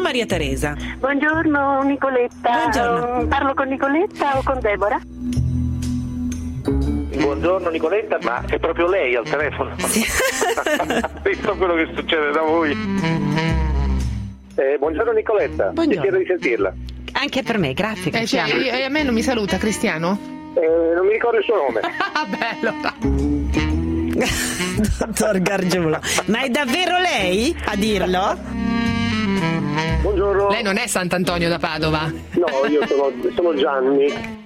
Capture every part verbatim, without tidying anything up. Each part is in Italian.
Maria Teresa. Buongiorno Nicoletta. Buongiorno. Um, parlo con Nicoletta o con Deborah? Buongiorno Nicoletta, ma è proprio lei al telefono? Sì. Visto quello che succede da voi. Eh, buongiorno Nicoletta, Buongiorno. piacere di sentirla. Anche per me, grazie. Eh, cioè, Cristiano. e a me non mi saluta Cristiano? Eh, non mi ricordo il suo nome. Bello. Dottor Gargiulo, ma è davvero lei a dirlo? Buongiorno. Lei non è Sant'Antonio da Padova? No, io sono, sono Gianni.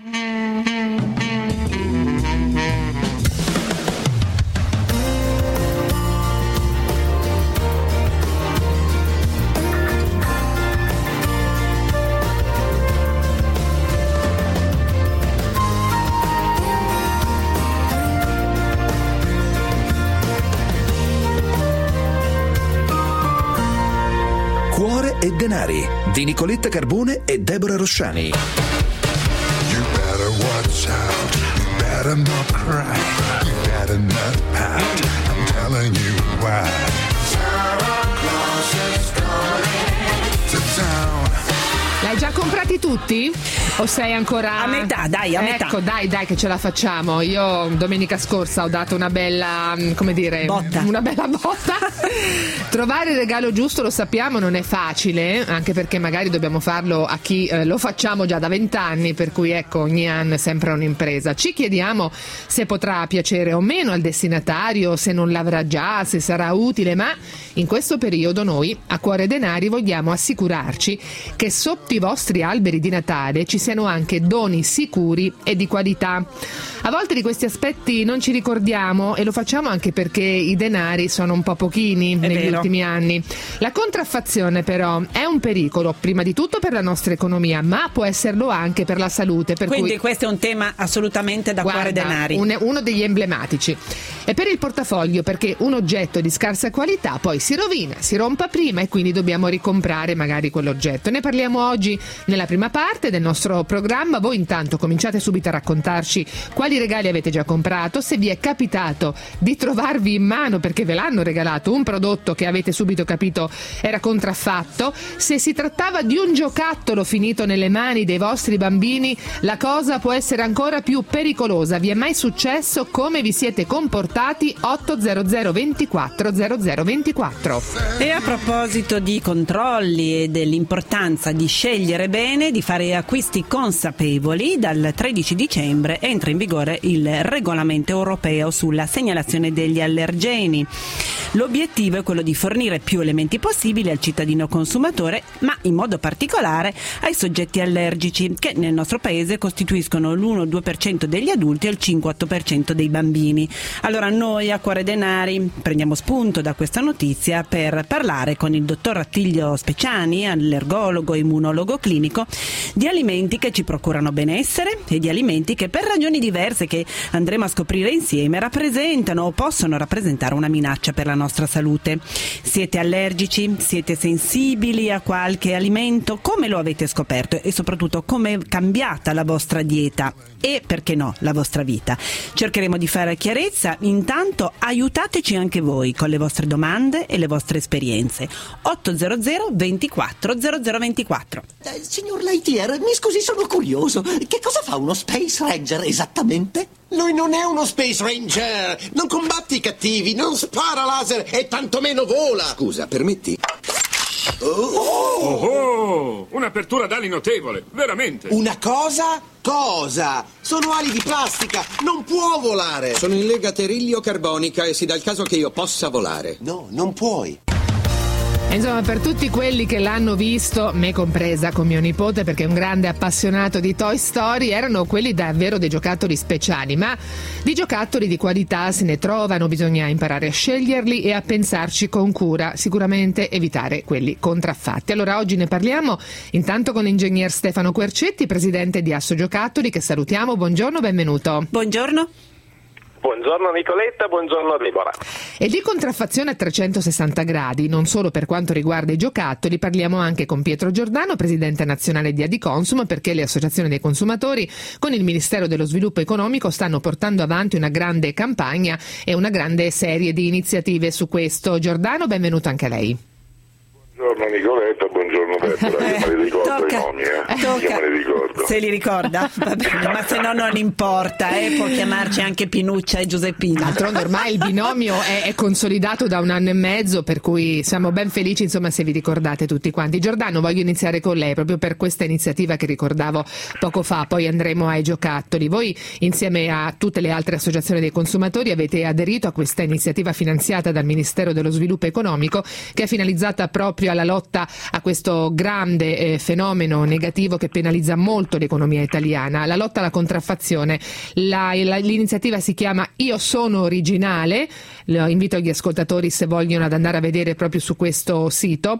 Cuore e denari di Nicoletta Carbone e Deborah Rosciani. You better watch out, you better not cry, you better not pout, I'm telling you why. Santa Claus is coming to town. L'hai già comprati tutti? O sei ancora... A metà, dai, a metà. Ecco, dai, dai che ce la facciamo. Io domenica scorsa ho dato una bella, come dire... Botta. Una bella botta. Trovare il regalo giusto, lo sappiamo, non è facile, anche perché magari dobbiamo farlo a chi eh, lo facciamo già da vent'anni, per cui ecco, ogni anno è sempre un'impresa. Ci chiediamo se potrà piacere o meno al destinatario, se non l'avrà già, se sarà utile, ma in questo periodo noi, a Cuore Denari, vogliamo assicurarci che sotto i vostri alberi di Natale ci siano anche doni sicuri e di qualità. A volte di questi aspetti non ci ricordiamo e lo facciamo anche perché i denari sono un po' pochini È negli vero. ultimi anni. La contraffazione però è un pericolo, prima di tutto per la nostra economia, ma può esserlo anche per la salute. Per Quindi cui, questo è un tema assolutamente da Cuore guarda, Denari. un- uno degli emblematici. E per il portafoglio, perché un oggetto di scarsa qualità poi si rovina, si rompa prima e quindi dobbiamo ricomprare magari quell'oggetto. Ne parliamo oggi nella prima parte del nostro programma. Voi intanto cominciate subito a raccontarci quali regali avete già comprato, se vi è capitato di trovarvi in mano perché ve l'hanno regalato un prodotto che avete subito capito era contraffatto, se si trattava di un giocattolo finito nelle mani dei vostri bambini, la cosa può essere ancora più pericolosa. Vi è mai successo? Come vi siete comportati? otto zero zero ventiquattro zero zero ventiquattro. E a proposito di controlli e dell'importanza di scegliere bene, di fare acquisti consapevoli, dal tredici dicembre entra in vigore il regolamento europeo sulla segnalazione degli allergeni. L'obiettivo è quello di fornire più elementi possibili al cittadino consumatore, ma in modo particolare ai soggetti allergici, che nel nostro paese costituiscono l'uno due per cento degli adulti e il cinque otto per cento dei bambini. Allora noi a Cuore Denari prendiamo spunto da questa notizia per parlare con il dottor Attilio Speciani, allergologo e immunologo clinico, di alimenti che ci procurano benessere e di alimenti che per ragioni diverse che andremo a scoprire insieme rappresentano o possono rappresentare una minaccia per la nostra salute. Siete allergici? Siete sensibili a qualche alimento? Come lo avete scoperto e soprattutto come è cambiata la vostra dieta e, perché no, la vostra vita? Cercheremo di fare chiarezza. Intanto aiutateci anche voi con le vostre domande e le vostre esperienze. otto zero zero ventiquattro zero zero ventiquattro. Eh, signor Lightyear, mi scusi, sono curioso. Che cosa fa uno Space Ranger esattamente? Lui non è uno Space Ranger! Non combatte i cattivi, non spara laser e tantomeno vola! Scusa, permetti? Oh! Oh, un'apertura d'ali notevole, veramente. Una cosa? Cosa? Sono ali di plastica, non può volare! Sono in lega terilio-carbonica e si dà il caso che io possa volare. No, non puoi. Insomma, per tutti quelli che l'hanno visto, me compresa con mio nipote perché è un grande appassionato di Toy Story, erano quelli davvero dei giocattoli speciali, ma di giocattoli di qualità se ne trovano, bisogna imparare a sceglierli e a pensarci con cura, sicuramente evitare quelli contraffatti. Allora oggi ne parliamo intanto con l'ingegner Stefano Quercetti, presidente di Asso Giocattoli, che salutiamo. Buongiorno, benvenuto. Buongiorno. Buongiorno Nicoletta, buongiorno Deborah. E di contraffazione a trecentosessanta gradi, non solo per quanto riguarda i giocattoli, parliamo anche con Pietro Giordano, presidente nazionale di Adiconsum, perché le associazioni dei consumatori con il Ministero dello Sviluppo Economico stanno portando avanti una grande campagna e una grande serie di iniziative su questo. Giordano, benvenuto anche a lei. Buongiorno Nicoletta, buongiorno Deborah, io me li ricordo Tocca, i nomi, eh. tocca. Io me li ricordo. Se li ricorda, va bene, ma se no non importa, eh, può chiamarci anche Pinuccia e Giuseppina. D'altronde ormai il binomio è, è consolidato da un anno e mezzo, per cui siamo ben felici, insomma, se vi ricordate tutti quanti. Giordano, voglio iniziare con lei proprio per questa iniziativa che ricordavo poco fa, poi andremo ai giocattoli. Voi, insieme a tutte le altre associazioni dei consumatori, avete aderito a questa iniziativa finanziata dal Ministero dello Sviluppo Economico, che è finalizzata proprio alla lotta a questo grande eh, fenomeno negativo che penalizza molto l'economia italiana, la lotta alla contraffazione. La, la, l'iniziativa si chiama Io sono originale, lo invito gli ascoltatori, se vogliono, ad andare a vedere proprio su questo sito.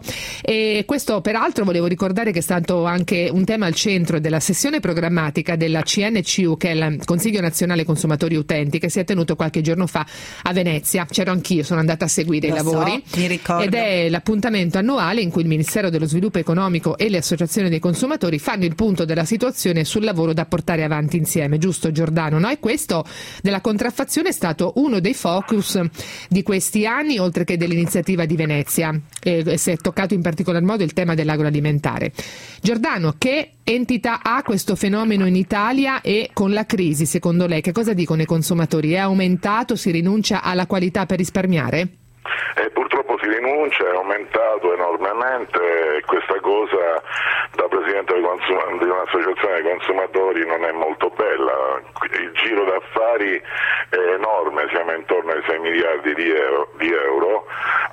E questo peraltro volevo ricordare che è stato anche un tema al centro della sessione programmatica della C N C U, che è il Consiglio Nazionale Consumatori Utenti, che si è tenuto qualche giorno fa a Venezia. C'ero anch'io, sono andata a seguire Lo i lavori, so, mi ricordo. ed è l'appuntamento annuale in cui il Ministero dello Sviluppo Economico e le associazioni dei consumatori fanno il punto della situazione sul lavoro da portare avanti insieme, giusto Giordano? No? E questo della contraffazione è stato uno dei focus di questi anni, oltre che dell'iniziativa di Venezia, e si è toccato in particolar modo il tema dell'agroalimentare. Giordano, che entità ha questo fenomeno in Italia, e con la crisi, secondo lei, che cosa dicono i consumatori? È aumentato? Si rinuncia alla qualità per risparmiare? Eh, purtroppo si rinuncia, è aumentato enormemente, e questa cosa da presidente di, consum- di un'associazione dei consumatori non è molto bella. Il giro d'affari è enorme, siamo intorno ai sei miliardi di euro, di euro.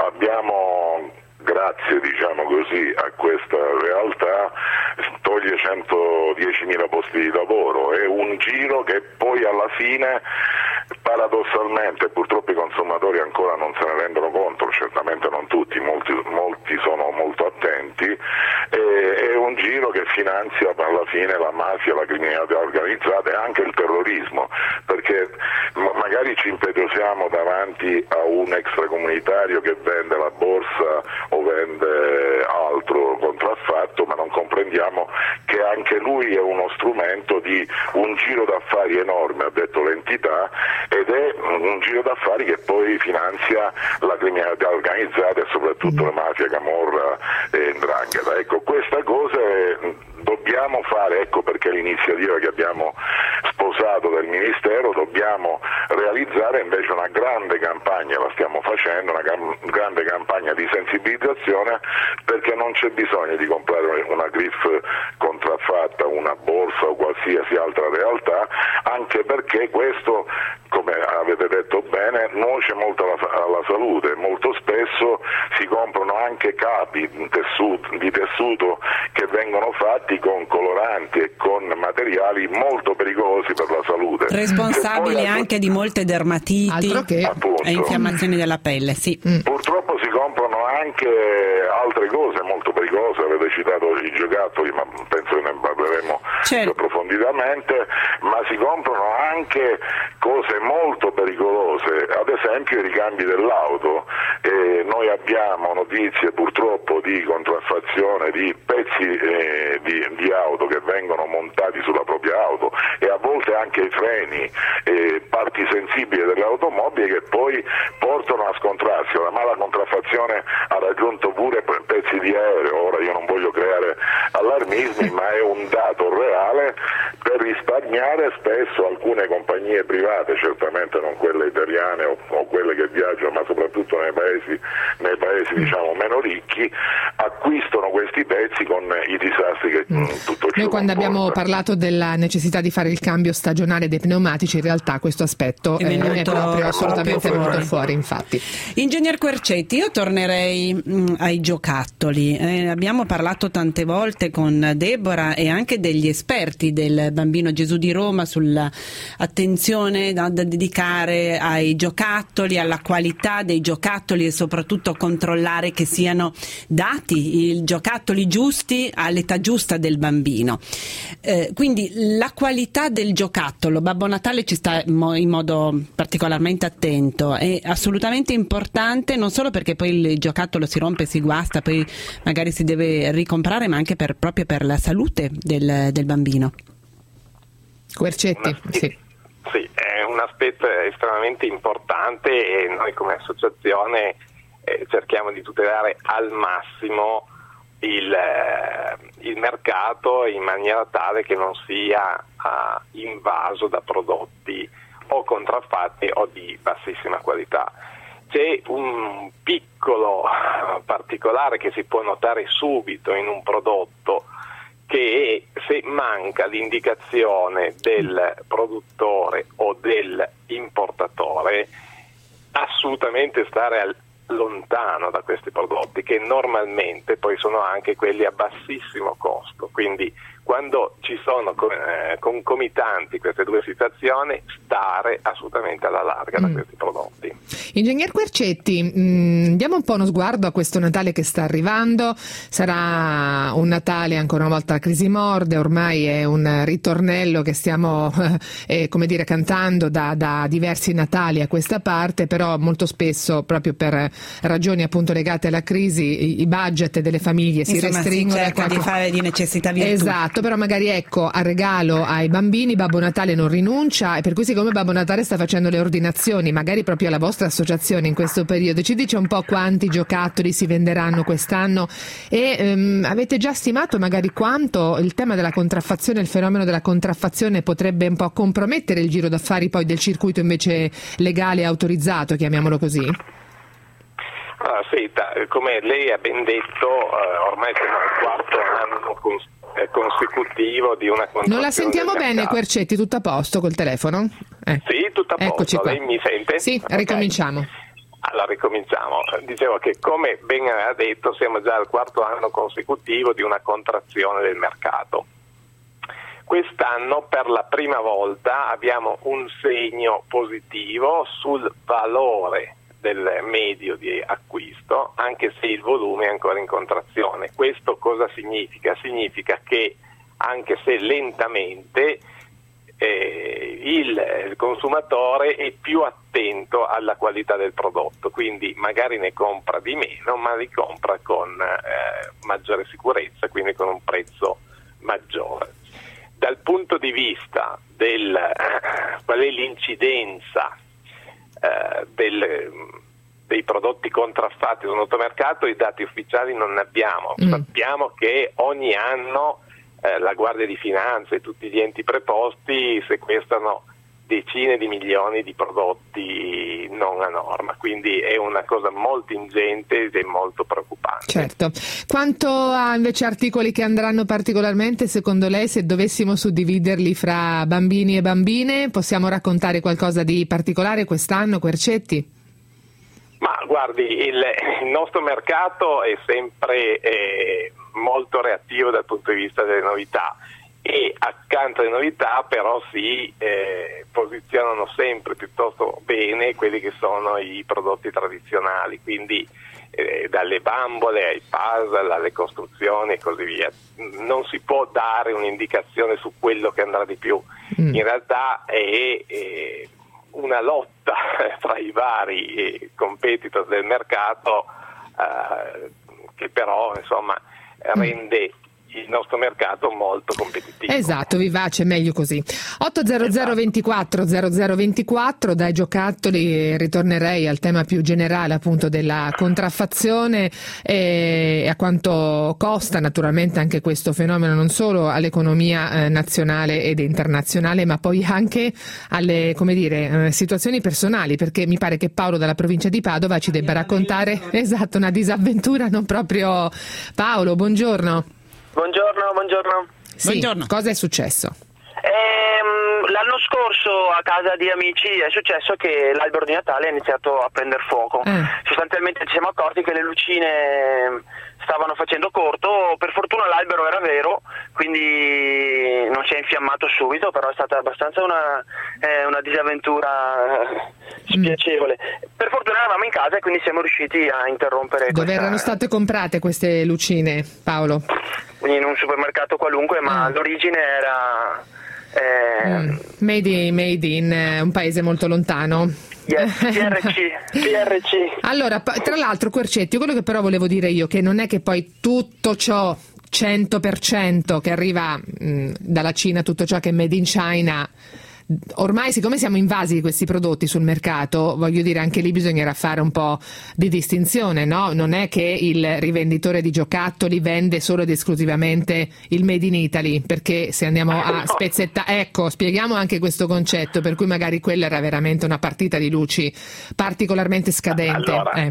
Abbiamo, grazie diciamo così a questa realtà, toglie centodiecimila posti di lavoro, è un giro che poi alla fine, paradossalmente, purtroppo i consumatori ancora non se ne rendono conto, certamente non tutti, molti, molti sono molto attenti, e, è un giro che finanzia alla fine la mafia, la criminalità organizzata e anche il terrorismo, perché magari ci impetuosiamo davanti a un extracomunitario che vende la borsa o vende altro contraffatto, ma non comprendiamo che anche lui è uno strumento di un giro d'affari enorme, ha detto l'entità, ed è un giro d'affari che poi finanzia la criminalità organizzata e soprattutto la mafia, camorra e 'ndrangheta. Ecco, questa cosa è, dobbiamo fare, ecco perché l'iniziativa che abbiamo sposato del Ministero, dobbiamo realizzare invece una grande campagna, la stiamo facendo, una cam- grande campagna di sensibilizzazione, perché non c'è bisogno di comprare una griffe contraffatta, una borsa o qualsiasi altra realtà, anche perché questo, come avete detto bene, nuoce molto alla, alla salute. Molto spesso si comprano anche capi di tessuto, di tessuto che vengono fatti con coloranti e con materiali molto pericolosi per la salute. Responsabile la... anche di molte dermatiti e infiammazioni della pelle, sì. Mm. Purtroppo si comprano anche altre cose molto pericolose, avete citato i giocattoli, ma penso che ne parleremo certo. più approfonditamente, ma si comprano anche cose molto pericolose, ad esempio i ricambi dell'auto. Eh, noi abbiamo notizie purtroppo di contraffazione di pezzi eh, di, di auto che vengono montati sulla propria auto, e a volte anche i freni, eh, parti sensibili delle automobili che poi portano a scontrarsi. Oramai la contraffazione ha raggiunto pure pezzi di aereo. Ora io non voglio creare allarmismi, ma è un dato reale. Per risparmiare spesso alcune compagnie private, certamente non quelle italiane o, o quelle che viaggiano, ma soprattutto nei paesi, nei paesi diciamo meno ricchi, acquistano questi pezzi con i disastri che mm. tutto ciò Noi quando comporta. abbiamo parlato della necessità di fare il cambio stagionale dei pneumatici, in realtà questo aspetto è, venuto, è proprio assolutamente proprio venuto fuori, infatti. Ingegner Quercetti, io tornerei mh, ai giocattoli. Eh, abbiamo parlato tante volte con Deborah e anche degli esperti del Bambino Gesù di Roma sull'attenzione da, da dedicare ai giocattoli, alla qualità dei giocattoli e soprattutto controllare che siano dati i giocattoli giusti all'età giusta del bambino. Eh, quindi la qualità del giocattolo, Babbo Natale ci sta in modo particolarmente attento, è assolutamente importante, non solo perché poi il giocattolo si rompe, si guasta, poi magari si deve ricomprare, ma anche per, proprio per la salute del, del bambino. Quercetti, sì. Sì, è un aspetto estremamente importante, e noi come associazione eh, cerchiamo di tutelare al massimo il, eh, il mercato in maniera tale che non sia eh, invaso da prodotti o contraffatti o di bassissima qualità. C'è un piccolo particolare che si può notare subito in un prodotto, che se manca l'indicazione del produttore o dell'importatore, assolutamente stare al, lontano da questi prodotti, che normalmente poi sono anche quelli a bassissimo costo. Quindi quando ci sono eh, concomitanti queste due situazioni, stare assolutamente alla larga da mm. questi prodotti. Ingegner Quercetti, mh, diamo un po' uno sguardo a questo Natale che sta arrivando. Sarà un Natale ancora una volta a crisi morde, ormai è un ritornello che stiamo eh, come dire cantando da, da diversi Natali a questa parte, però molto spesso proprio per ragioni appunto legate alla crisi i, i budget delle famiglie si Insomma, restringono. Si cerca qualche... di fare di necessità virtù. Esatto. Però magari ecco, al regalo ai bambini Babbo Natale non rinuncia, e per cui siccome Babbo Natale sta facendo le ordinazioni, magari proprio alla vostra associazione in questo periodo, ci dice un po' quanti giocattoli si venderanno quest'anno e ehm, avete già stimato magari quanto il tema della contraffazione, il fenomeno della contraffazione potrebbe un po' compromettere il giro d'affari poi del circuito invece legale e autorizzato, chiamiamolo così? Allora, senta, come lei ha ben detto, eh, ormai siamo al quarto anno con consecutivo di una contraffazione. Non la sentiamo bene, Quercetti, tutto a posto col telefono? Eh. Sì, tutto a posto. Eccoci qua. Lei mi sente? Sì, okay. Ricominciamo. Allora, ricominciamo. Dicevo che, come ben aveva detto, siamo già al quarto anno consecutivo di una contrazione del mercato. Quest'anno, per la prima volta, abbiamo un segno positivo sul valore del medio di acquisto, anche se il volume è ancora in contrazione. Questo cosa significa? Significa che anche se lentamente eh, il consumatore è più attento alla qualità del prodotto, quindi magari ne compra di meno, ma li compra con eh, maggiore sicurezza, quindi con un prezzo maggiore. Dal punto di vista del eh, qual è l'incidenza Eh, del, dei prodotti contraffatti sul nostro mercato, i dati ufficiali non ne abbiamo. Mm. Sappiamo che ogni anno eh, la Guardia di Finanza e tutti gli enti preposti sequestrano decine di milioni di prodotti non a norma, quindi è una cosa molto ingente ed è molto preoccupante. Certo. Quanto a invece articoli che andranno particolarmente, secondo lei, se dovessimo suddividerli fra bambini e bambine, possiamo raccontare qualcosa di particolare quest'anno, Quercetti? Ma guardi, il, il nostro mercato è sempre eh, molto reattivo dal punto di vista delle novità, e accanto alle novità però si eh, posizionano sempre piuttosto bene quelli che sono i prodotti tradizionali, quindi eh, dalle bambole ai puzzle, alle costruzioni e così via. Non si può dare un'indicazione su quello che andrà di più, mm. in realtà è eh, una lotta tra i vari eh, competitor del mercato eh, che però insomma rende il nostro mercato molto competitivo. Esatto, vivace, meglio così. otto zero zero due quattro zero zero due quattro, dai giocattoli ritornerei al tema più generale appunto della contraffazione e a quanto costa naturalmente anche questo fenomeno non solo all'economia eh, nazionale ed internazionale, ma poi anche alle, come dire, eh, situazioni personali, perché mi pare che Paolo dalla provincia di Padova ci debba raccontare esatto una disavventura non proprio. Paolo, buongiorno. Buongiorno, buongiorno. Sì, buongiorno. Cosa è successo? Ehm, l'anno scorso a casa di amici è successo che l'albero di Natale ha iniziato a prendere fuoco. Eh. Sostanzialmente ci siamo accorti che le lucine stavano facendo corto, per fortuna l'albero era vero, quindi non si è infiammato subito, però è stata abbastanza una, eh, una disavventura spiacevole. Mm. Per fortuna eravamo in casa e quindi siamo riusciti a interrompere. Dove questa... erano state comprate queste lucine, Paolo? In un supermercato qualunque, ma ah. l'origine era eh... mm. made, in, made in eh, un paese molto lontano. Yes, P R C, P R C. Allora, tra l'altro, Quercetti, quello che però volevo dire io, che non è che poi tutto ciò cento per cento che arriva mh, dalla Cina, tutto ciò che è made in China ormai siccome siamo invasi di questi prodotti sul mercato, voglio dire, anche lì bisognerà fare un po' di distinzione, no? Non è che il rivenditore di giocattoli vende solo ed esclusivamente il made in Italy, perché se andiamo a spezzettare, ecco, spieghiamo anche questo concetto, per cui magari quella era veramente una partita di luci particolarmente scadente. Allora, eh.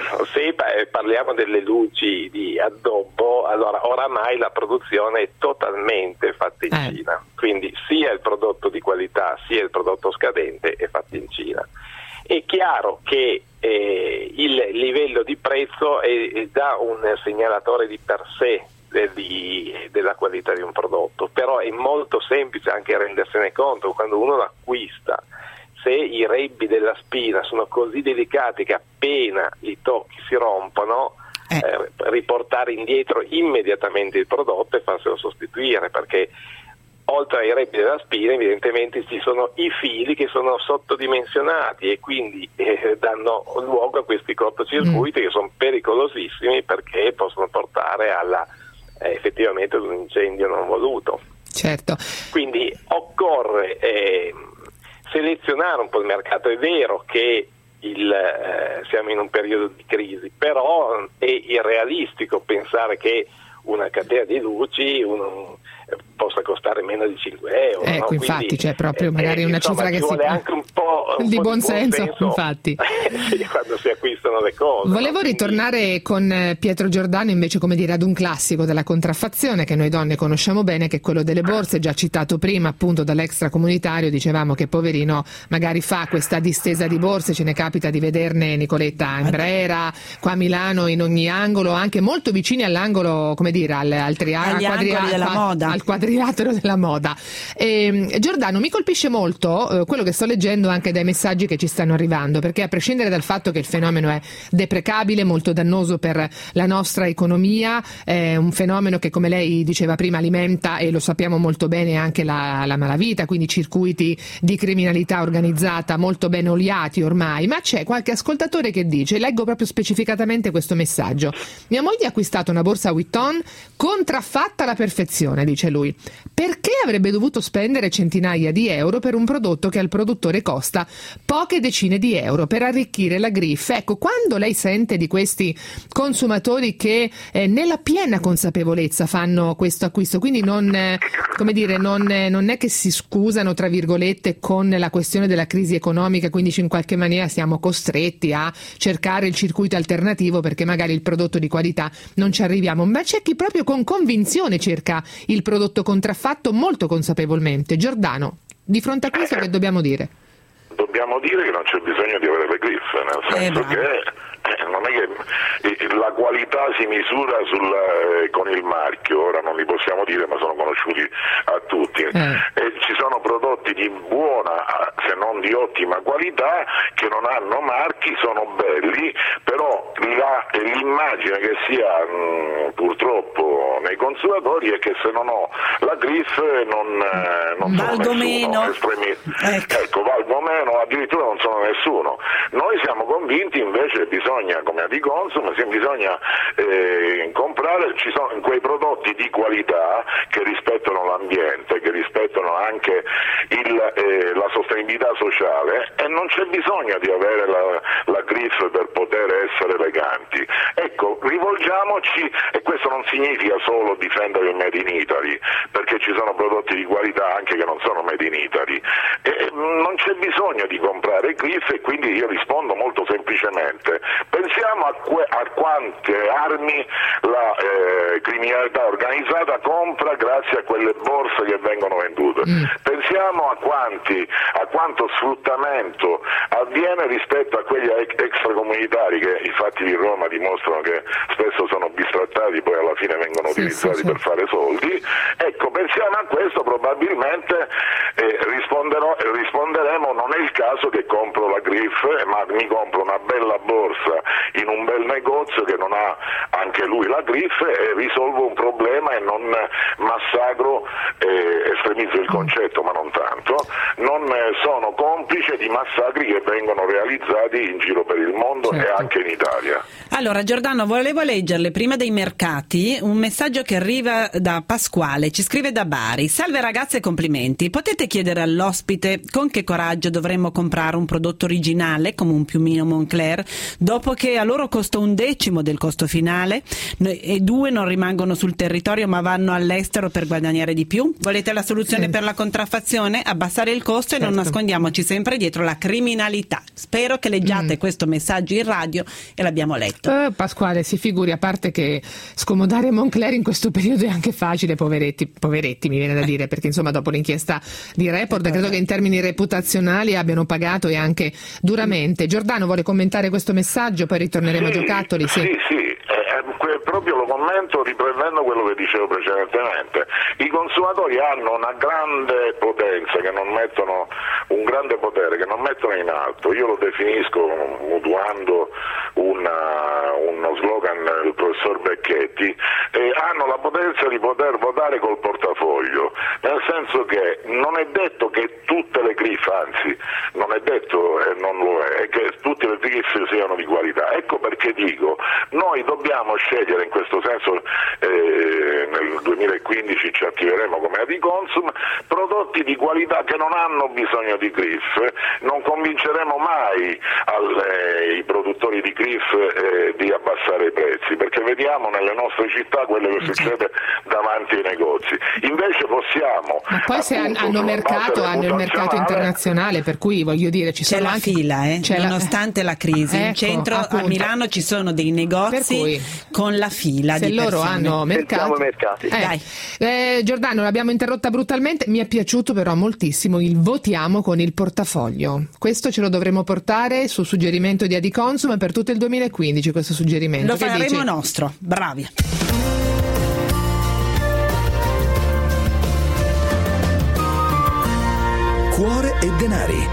se parliamo delle luci di addobbo, allora oramai la produzione è totalmente fatta in eh. Cina, quindi sia il prodotto di qualità sia il prodotto scadente è fatto in Cina. È chiaro che eh, il livello di prezzo è, è già un segnalatore di per sé de, di, della qualità di un prodotto, però è molto semplice anche rendersene conto quando uno lo acquista. Se i rebbi della spina sono così delicati che appena li tocchi si rompono, eh. Eh, riportare indietro immediatamente il prodotto e farselo sostituire, perché oltre ai rebbi della spina evidentemente ci sono i fili che sono sottodimensionati e quindi eh, danno luogo a questi cortocircuiti mm. che sono pericolosissimi perché possono portare alla eh, effettivamente ad un incendio non voluto. Certo. Quindi occorre eh, selezionare un po' il mercato. È vero che il, eh, siamo in un periodo di crisi, però è irrealistico pensare che una catena di luci uno, eh, possa costare meno di cinque euro. Ecco, no? infatti c'è cioè proprio magari eh, una insomma, cifra che ci vuole si anche un po' un di po' buon, di buon senso, senso infatti. quando si acquistano le cose. Volevo no? ritornare con Pietro Giordano invece, come dire, ad un classico della contraffazione che noi donne conosciamo bene, che è quello delle borse, già citato prima appunto dall'extracomunitario. Dicevamo che poverino magari fa questa distesa di borse, ce ne capita di vederne, Nicoletta, in Brera, qua a Milano, in ogni angolo, anche molto vicini all'angolo, come dire, al, al triangolo, agli angoli della moda, al quadrilatero della moda. E, Giordano, mi colpisce molto eh, quello che sto leggendo anche dai messaggi che ci stanno arrivando, perché a prescindere dal fatto che il fenomeno è deprecabile, molto dannoso per la nostra economia, è un fenomeno che, come lei diceva prima, alimenta, e lo sappiamo molto bene, anche la, la malavita, quindi circuiti di criminalità organizzata molto ben oliati ormai. Ma c'è qualche ascoltatore che dice, leggo proprio specificatamente questo messaggio: mia moglie ha acquistato una borsa Vuitton contraffatta alla perfezione, dice lui. Perché avrebbe dovuto spendere centinaia di euro per un prodotto che al produttore costa poche decine di euro per arricchire la griffe? Ecco, quando lei sente di questi consumatori che eh, nella piena consapevolezza fanno questo acquisto, quindi non, eh, come dire, non, eh, non è che si scusano tra virgolette con la questione della crisi economica, quindi in qualche maniera siamo costretti a cercare il circuito alternativo perché magari il prodotto di qualità non ci arriviamo, ma c'è chi proprio con convinzione cerca il prodotto contraffatto molto consapevolmente. Giordano, di fronte a questo che dobbiamo dire? Dobbiamo dire che non c'è bisogno di avere le griffe, nel senso eh, che eh, non è che la qualità si misura sul, eh, con il marchio, ora non li possiamo dire ma sono conosciuti a tutti, eh. e ci sono prodotti di buona se non di ottima qualità che non hanno marchi, sono belli, però la, l'immagine che si ha mh, purtroppo nei consumatori è che se non ho la griffe non, eh, non valgo sono nessuno, meno. Espremi... ecco. ecco, valgo meno, addirittura non sono nessuno. Noi siamo convinti invece bisogna, come Adiconsum, bisogna eh, comprare, ci sono quei prodotti di qualità che rispettano l'ambiente, che rispettano anche il, eh, la sostenibilità sociale, e non c'è bisogno di avere la, la griffe per poter essere eleganti. Ecco, rivolgiamoci, e questo non significa solo difendere il Made in Italy, perché ci sono prodotti di qualità anche che non sono Made in Italy, e non c'è bisogno di comprare griffe, e quindi io rispondo molto semplicemente: pensiamo a, que- a quante armi la eh, criminalità organizzata compra grazie a quelle borse che vengono vendute, mm. pensiamo a quanti, a quanto sfruttamento avviene rispetto a quegli extracomunitari che i fatti di Roma dimostrano che spesso sono bistrattati, poi alla fine vengono sì, utilizzati sì, sì. per fare soldi. Ecco, pensiamo a questo, probabilmente eh, risponderò, risponderemo: non è il caso che compro la griffe, ma mi compro una bella borsa in un bel negozio che non ha anche lui la griffe, e risolvo un problema e non massacro, eh, estremizzo il concetto, ma non tanto, non eh, sono complice, di massacri che vengono realizzati in giro per il mondo, certo, e anche in Italia. Allora Giordano, volevo leggerle prima dei mercati un messaggio che arriva da Pasquale, ci scrive da Bari: salve ragazze e complimenti, potete chiedere all'ospite con che coraggio dovremmo comprare un prodotto originale come un piumino Moncler dopo che a loro costa un decimo del costo finale e due non rimangono sul territorio ma vanno all'estero per guadagnare di più? Volete la soluzione sì. per la contraffazione? Abbassare il costo, certo, e non nascondiamoci sempre dietro la criminalità. Spero che leggiate mm. questo messaggio in radio e l'abbiamo letto. Eh, Pasquale, si figuri, a parte che scomodare Moncler in questo periodo è anche facile, poveretti, poveretti mi viene da dire, perché insomma dopo l'inchiesta di Report credo che in termini reputazionali abbiano pagato e anche duramente. Giordano vuole commentare questo messaggio, poi ritorneremo sì, a Giocattoli. Sì, sì, sì. Eh, proprio lo commento riprendendo quello che dicevo precedentemente. I consumatori hanno una grande potenza, che non mettono un grande potere che non mettono in alto. Io lo definisco, mutuando una, uno slogan del professor Becchetti, eh, hanno la potenza di poter votare col portafoglio, nel senso che non è detto che tutte le CRIF, anzi non è detto e non lo è, che tutte le CRIF siano di qualità. Ecco perché dico, noi dobbiamo scegliere, in questo senso eh, nel duemilaquindici ci attiveremo come Adiconsum, prodotti di qualità che non hanno bisogno di CRIF. Non convinceremo mai alle, i produttori di CRIF eh, di abbassare i prezzi, perché vediamo nelle nostre città quello che succede davanti ai negozi. Invece possiamo, ma poi se appunto, hanno mercato, hanno il mercato internazionale, per cui voglio dire ci c'è sono la anche fila, eh? c'è nonostante la, la crisi, ecco, in centro appunto. A Milano ci sono dei negozi cui, con la fila se di loro persone. hanno mercato, mercati. Eh. Dai. Eh, Giordano, l'abbiamo interrotta brutalmente, mi è piaciuto però moltissimo il votiamo con il portafoglio. Questo ce lo dovremo portare su suggerimento di Adiconsum per tutto il duemilaquindici, questo suggerimento. Lo che faremo dici? nostro, bravi. Cuore e denari.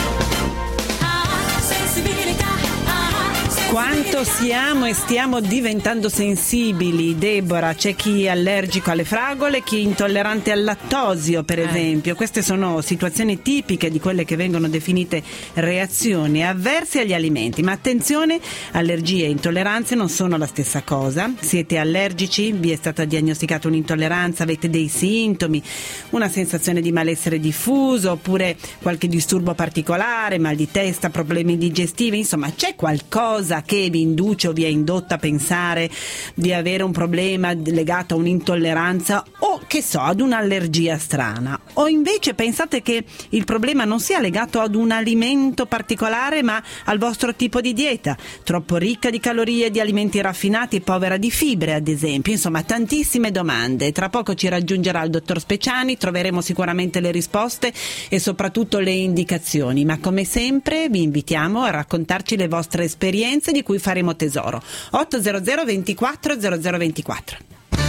Quanto siamo e stiamo diventando sensibili, Deborah. C'è chi è allergico alle fragole, chi è intollerante al lattosio, per esempio. Eh. Queste sono situazioni tipiche di quelle che vengono definite reazioni avverse agli alimenti. Ma attenzione, allergie e intolleranze non sono la stessa cosa. Siete allergici? Vi è stata diagnosticata un'intolleranza? Avete dei sintomi? Una sensazione di malessere diffuso? Oppure qualche disturbo particolare? Mal di testa? Problemi digestivi? Insomma, c'è qualcosa che vi induce o vi ha indotto a pensare di avere un problema legato a un'intolleranza o, che so, ad un'allergia strana? O invece pensate che il problema non sia legato ad un alimento particolare ma al vostro tipo di dieta, troppo ricca di calorie, di alimenti raffinati e povera di fibre, ad esempio? Insomma, tantissime domande. Tra poco ci raggiungerà il dottor Speciani, troveremo sicuramente le risposte e soprattutto le indicazioni, ma come sempre vi invitiamo a raccontarci le vostre esperienze di cui faremo tesoro. otto zero zero ventiquattro zero zero ventiquattro.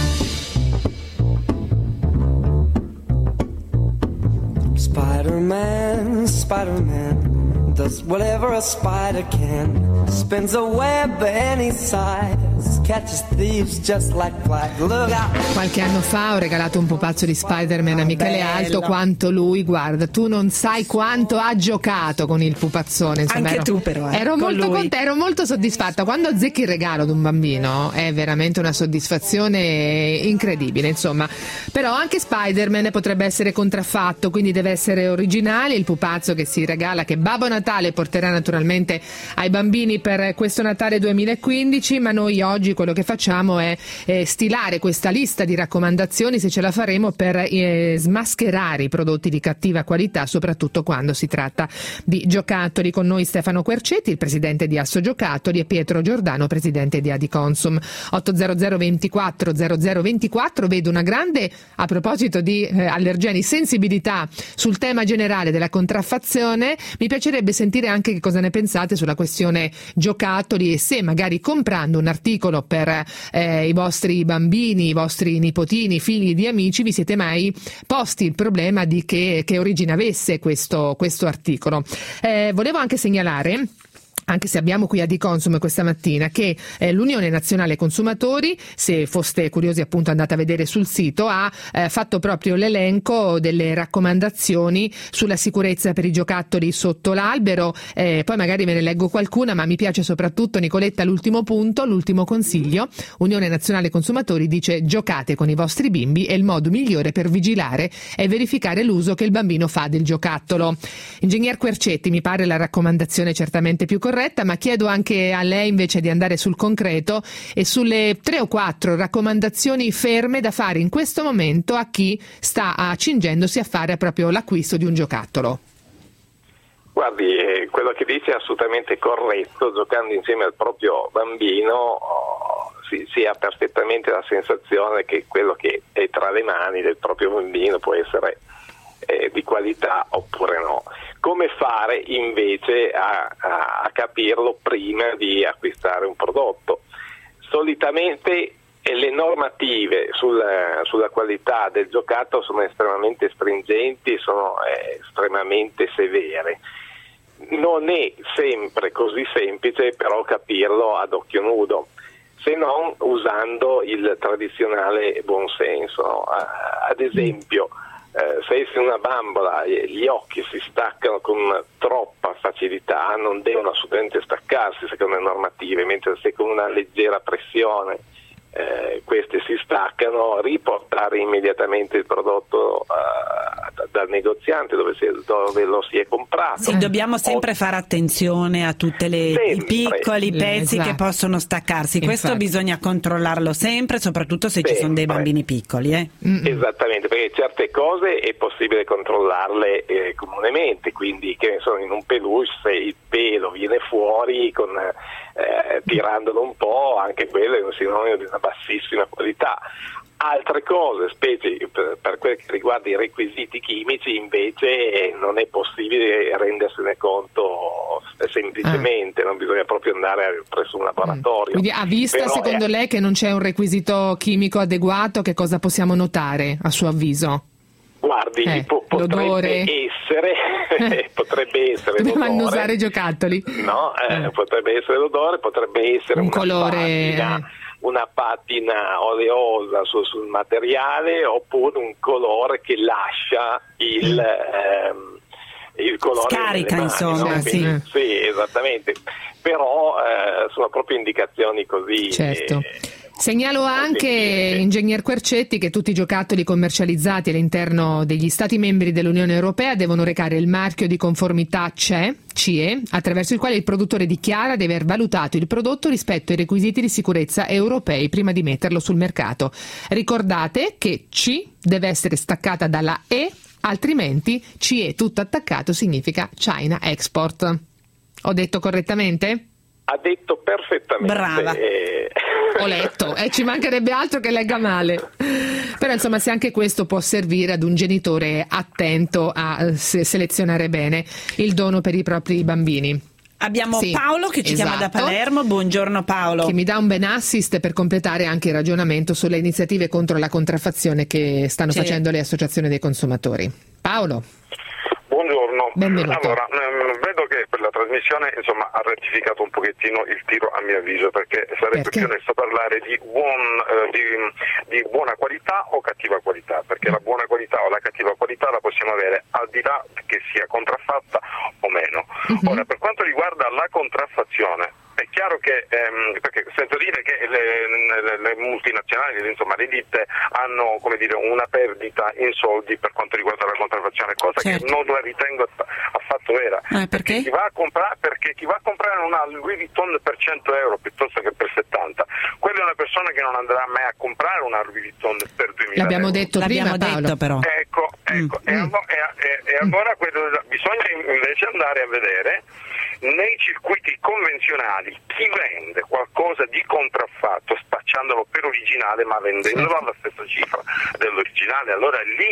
Spider-Man, Spider-Man does whatever a spider can. Spins a web any size, catches thieves just like flies. Look out. Qualche anno fa ho regalato un pupazzo di Spider-Man a Michele bello. Alto, quanto lui, guarda, tu non sai quanto ha giocato con il pupazzone. Insomma, anche ero, tu però. Eh, ero molto lui. contenta, ero molto soddisfatta. Quando azzecchi il regalo ad un bambino è veramente una soddisfazione incredibile, insomma. Però anche Spider-Man potrebbe essere contraffatto, quindi deve essere originale. Il pupazzo che si regala, che Babbo Natale porterà naturalmente ai bambini per questo Natale duemilaquindici, ma noi oggi quello che facciamo è eh, stilare questa lista di raccomandazioni, se ce la faremo, per eh, smascherare i prodotti di cattiva qualità, soprattutto quando si tratta di giocattoli. Con noi Stefano Quercetti, il presidente di Asso Giocattoli, e Pietro Giordano, presidente di Adiconsum. otto zero zero ventiquattro zero zero ventiquattro. Vedo una grande, a proposito di eh, allergeni, sensibilità sul tema generale della contraffazione. Mi piacerebbe sentire anche che cosa ne pensate sulla questione giocattoli e se magari comprando un articolo per eh, i vostri bambini, i vostri nipotini, figli di amici, vi siete mai posti il problema di che, che origine avesse questo, questo articolo. Eh, volevo anche segnalare anche se abbiamo qui a Diconsum questa mattina, che eh, l'Unione Nazionale Consumatori, se foste curiosi appunto andate a vedere sul sito, ha eh, fatto proprio l'elenco delle raccomandazioni sulla sicurezza per i giocattoli sotto l'albero. Eh, poi magari ve ne leggo qualcuna, ma mi piace soprattutto, Nicoletta, l'ultimo punto, l'ultimo consiglio. Unione Nazionale Consumatori dice: giocate con i vostri bimbi e il modo migliore per vigilare è verificare l'uso che il bambino fa del giocattolo. Ingegner Quercetti, mi pare la raccomandazione certamente più corretta, ma chiedo anche a lei invece di andare sul concreto e sulle tre o quattro raccomandazioni ferme da fare in questo momento a chi sta accingendosi a fare proprio l'acquisto di un giocattolo. Guardi, eh, quello che dice è assolutamente corretto. Giocando insieme al proprio bambino oh, si, si ha perfettamente la sensazione che quello che è tra le mani del proprio bambino può essere eh, di qualità oppure no. Come fare invece a, a, a capirlo prima di acquistare un prodotto? Solitamente eh, le normative sulla, sulla qualità del giocattolo sono estremamente stringenti, sono eh, estremamente severe. Non è sempre così semplice però capirlo ad occhio nudo, se non usando il tradizionale buonsenso. No? Ad esempio, eh, se in una bambola gli occhi si staccano con troppa facilità, non devono assolutamente staccarsi secondo le normative, mentre se con una leggera pressione eh, queste si staccano, riportare immediatamente il prodotto uh, dal negoziante dove, si è, dove lo si è comprato. Sì, dobbiamo sempre o... fare attenzione a tutti i piccoli pezzi esatto. che possono staccarsi. Questo Infatti. bisogna controllarlo sempre, soprattutto se sempre. ci sono dei bambini piccoli. Eh? Esattamente, perché certe cose è possibile controllarle eh, comunemente, quindi che ne sono in un peluche, se il pelo viene fuori con eh, tirandolo un po', anche quello è un sinonimo di una bassissima qualità. Altre cose, specie per, per quel che riguarda i requisiti chimici, invece non è possibile rendersene conto semplicemente, ah. non bisogna proprio andare presso un laboratorio. Quindi a vista, Però secondo è... lei, che non c'è un requisito chimico adeguato, che cosa possiamo notare a suo avviso? Guardi, eh, po- potrebbe essere potrebbe essere dobbiamo l'odore. annusare i giocattoli. No, eh, eh. potrebbe essere l'odore, potrebbe essere un una colore patina, eh. una patina oleosa su, sul materiale, oppure un colore che lascia il ehm, il colore scarica, mani, insomma, no? sì. Quindi, sì, esattamente. Però eh, sono proprio indicazioni così. Certo. Eh, Segnalo anche, ingegner Quercetti, che tutti i giocattoli commercializzati all'interno degli Stati membri dell'Unione Europea devono recare il marchio di conformità C E, C E, attraverso il quale il produttore dichiara di aver valutato il prodotto rispetto ai requisiti di sicurezza europei prima di metterlo sul mercato. Ricordate che C deve essere staccata dalla E, altrimenti C E tutto attaccato significa China Export. Ho detto correttamente? Ha detto perfettamente. Brava. Eh... Ho letto, e eh, ci mancherebbe altro che legga male. Però insomma, se anche questo può servire ad un genitore attento a se- selezionare bene il dono per i propri bambini. Abbiamo sì, Paolo che ci esatto. chiama da Palermo. Buongiorno Paolo. Che mi dà un ben assist per completare anche il ragionamento sulle iniziative contro la contraffazione che stanno sì. facendo le associazioni dei consumatori. Paolo. Buongiorno. Benvenuto. Allora, ehm, vedo che per la trasmissione insomma ha rettificato un pochettino il tiro, a mio avviso, perché sarebbe perché? più onesto parlare di, buon, eh, di, di buona qualità o cattiva qualità, perché la buona qualità o la cattiva qualità la possiamo avere al di là che sia contraffatta o meno. Uh-huh. Ora, per quanto riguarda la contraffazione, è chiaro che, ehm, perché sento dire che le, le, le multinazionali, insomma le ditte, hanno come dire una perdita in soldi per quanto riguarda la contraffazione, cosa certo. che non la ritengo affatto vera. Eh, perché? Perché chi va a comprare, perché chi va a comprare una Louis Vuitton per cento euro piuttosto che per settanta, quella è una persona che non andrà mai a comprare una Louis Vuitton per duemila L'abbiamo euro. detto prima, L'abbiamo Paolo. detto però. Ecco, ecco. Mm. E, allora, e, e, e allora quello, bisogna invece andare a vedere nei circuiti convenzionali chi vende qualcosa di contraffatto spacciandolo per originale ma vendendolo alla stessa cifra dell'originale. Allora lì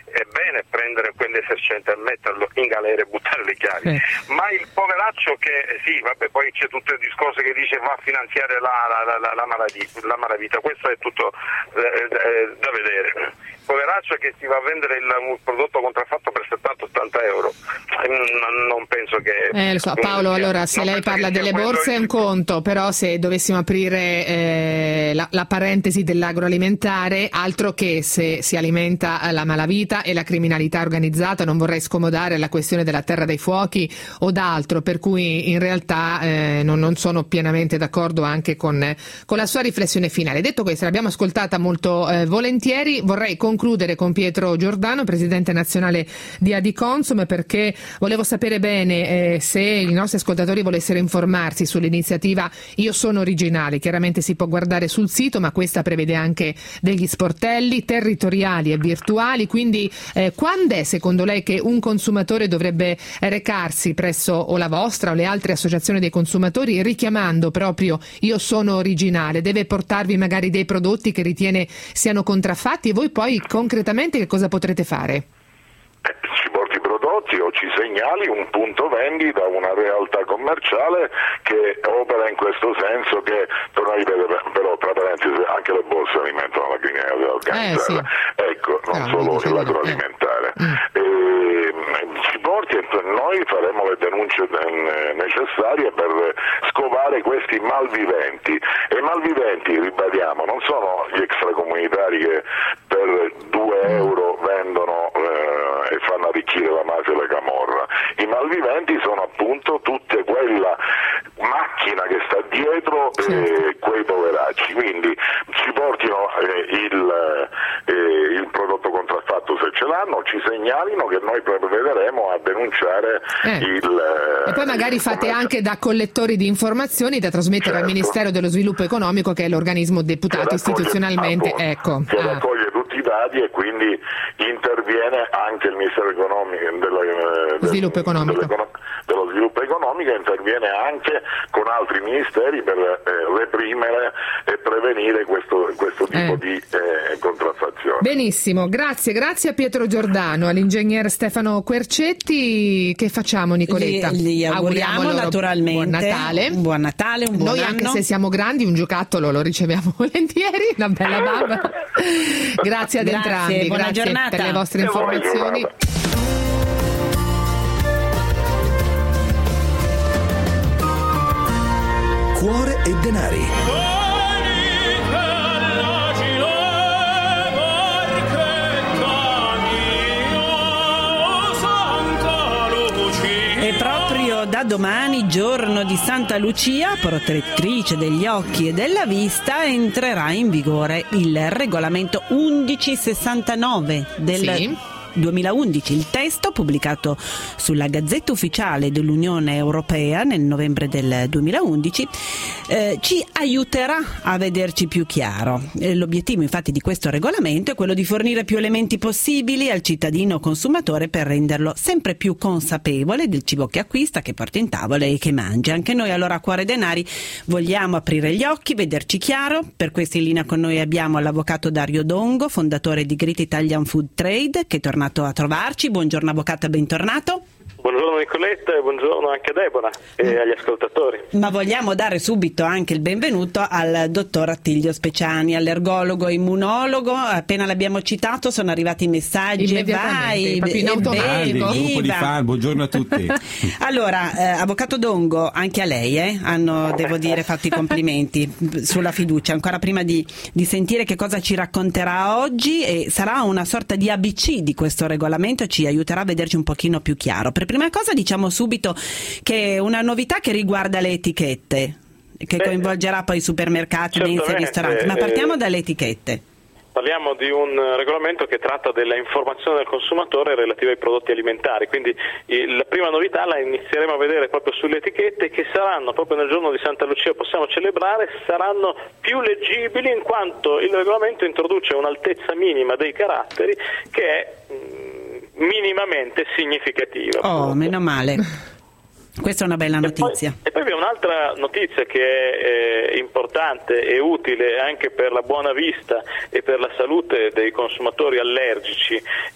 è bene prendere quell'esercente e metterlo in galera e buttare le chiavi, eh. ma il poveraccio che, sì, vabbè, poi c'è tutto il discorso che dice va a finanziare la, la, la, la, malavita, la malavita, questo è tutto eh, eh, da vedere. Poveraccio che si va a vendere il, un prodotto contraffatto per settanta ottanta euro, non, non penso che... Eh, lo so, Paolo, allora se lei parla delle borse è un conto, però se dovessimo aprire eh, la, la parentesi dell'agroalimentare, altro che se si alimenta la malavita e la criminalità organizzata, non vorrei scomodare la questione della terra dei fuochi o d'altro, per cui in realtà eh, non, non sono pienamente d'accordo anche con, con la sua riflessione finale. Detto questo, l'abbiamo ascoltata molto eh, volentieri, vorrei concludere concludere con Pietro Giordano, presidente nazionale di Adiconsum, perché volevo sapere bene eh, se i nostri ascoltatori volessero informarsi sull'iniziativa Io sono originale. Chiaramente si può guardare sul sito, ma questa prevede anche degli sportelli territoriali e virtuali, quindi eh, quando è secondo lei che un consumatore dovrebbe recarsi presso o la vostra o le altre associazioni dei consumatori richiamando proprio Io sono originale? Deve portarvi magari dei prodotti che ritiene siano contraffatti e voi poi concretamente che cosa potrete fare? Eh, ci porti i prodotti o ci segnali un punto vendita, una realtà commerciale che opera in questo senso, che però, però tra parentesi anche le borse alimentano la criminalità organizzata, eh, sì. ecco, non ah, solo l'agroalimentare. Eh. E, ci porti e noi faremo le denunce necessarie per scovare questi malviventi, e i malviventi, ribadiamo, non sono gli extracomunitari che per due euro vendono eh, e fanno arricchire la mafia e la camorra. I malviventi sono appunto tutta quella macchina che sta dietro eh, quei poveracci, quindi ci portino eh, il, eh, il prodotto contraffatto se ce l'hanno, ci segnalino che noi provvederemo a denunciare eh. il e poi magari fate commercio. Anche da collettori di informazioni da trasmettere certo. al Ministero dello Sviluppo Economico, che è l'organismo deputato istituzionalmente, appunto, ecco che ah. raccoglie tutti i dati e quindi interviene anche il Ministero economico dello, del, sviluppo economico. dello sviluppo economico, interviene anche con altri ministeri per eh, reprimere e prevenire questo, questo tipo eh. di eh, contraffazione. Benissimo, grazie, grazie a Pietro Giordano, all'ingegner Stefano Quercetti. Che facciamo, Nicoletta? Gli, gli auguriamo naturalmente buon Natale. Un buon Natale, un buon Noi anno. Anche se siamo grandi, un giocattolo lo riceviamo volentieri, una bella baba. Grazie ad grazie, entrambi, buona grazie giornata. per le vostre informazioni. Cuore e denari. E proprio da domani, giorno di Santa Lucia, protettrice degli occhi e della vista, entrerà in vigore il regolamento undici sessantanove del sì. duemilaundici. Il testo, pubblicato sulla Gazzetta Ufficiale dell'Unione Europea nel novembre del duemilaundici, eh, ci aiuterà a vederci più chiaro. Eh, l'obiettivo infatti di questo regolamento è quello di fornire più elementi possibili al cittadino consumatore per renderlo sempre più consapevole del cibo che acquista, che porta in tavola e che mangia. Anche noi allora a Cuore Denari vogliamo aprire gli occhi, vederci chiaro. Per questo in linea con noi abbiamo l'avvocato Dario Dongo, fondatore di Great Italian Food Trade, che è tornato a trovarci. Buongiorno avvocato, bentornato. Buongiorno Nicoletta e buongiorno anche a Deborah e agli ascoltatori. Ma vogliamo dare subito anche il benvenuto al dottor Attilio Speciani, allergologo e immunologo. Appena l'abbiamo citato sono arrivati i messaggi e vai, in automatico. Un gruppo di fan, buongiorno a tutti. Allora, eh, avvocato Dongo, anche a lei eh, hanno, devo dire, fatto i complimenti sulla fiducia, ancora prima di, di sentire che cosa ci racconterà oggi, e sarà una sorta di A B C di questo regolamento e ci aiuterà a vederci un pochino più chiaro. Per prima cosa diciamo subito che è una novità che riguarda le etichette, che Beh, coinvolgerà poi i supermercati, mense e ristoranti, ma partiamo eh, dalle etichette. Parliamo di un regolamento che tratta della informazione del consumatore relativa ai prodotti alimentari, quindi eh, la prima novità la inizieremo a vedere proprio sulle etichette, che saranno proprio nel giorno di Santa Lucia, possiamo celebrare, saranno più leggibili in quanto il regolamento introduce un'altezza minima dei caratteri che è mh, minimamente significativa. Oh, meno male. Questa è una bella notizia. E poi, e poi abbiamo un'altra notizia che è eh, importante e utile anche per la buona vista e per la salute dei consumatori allergici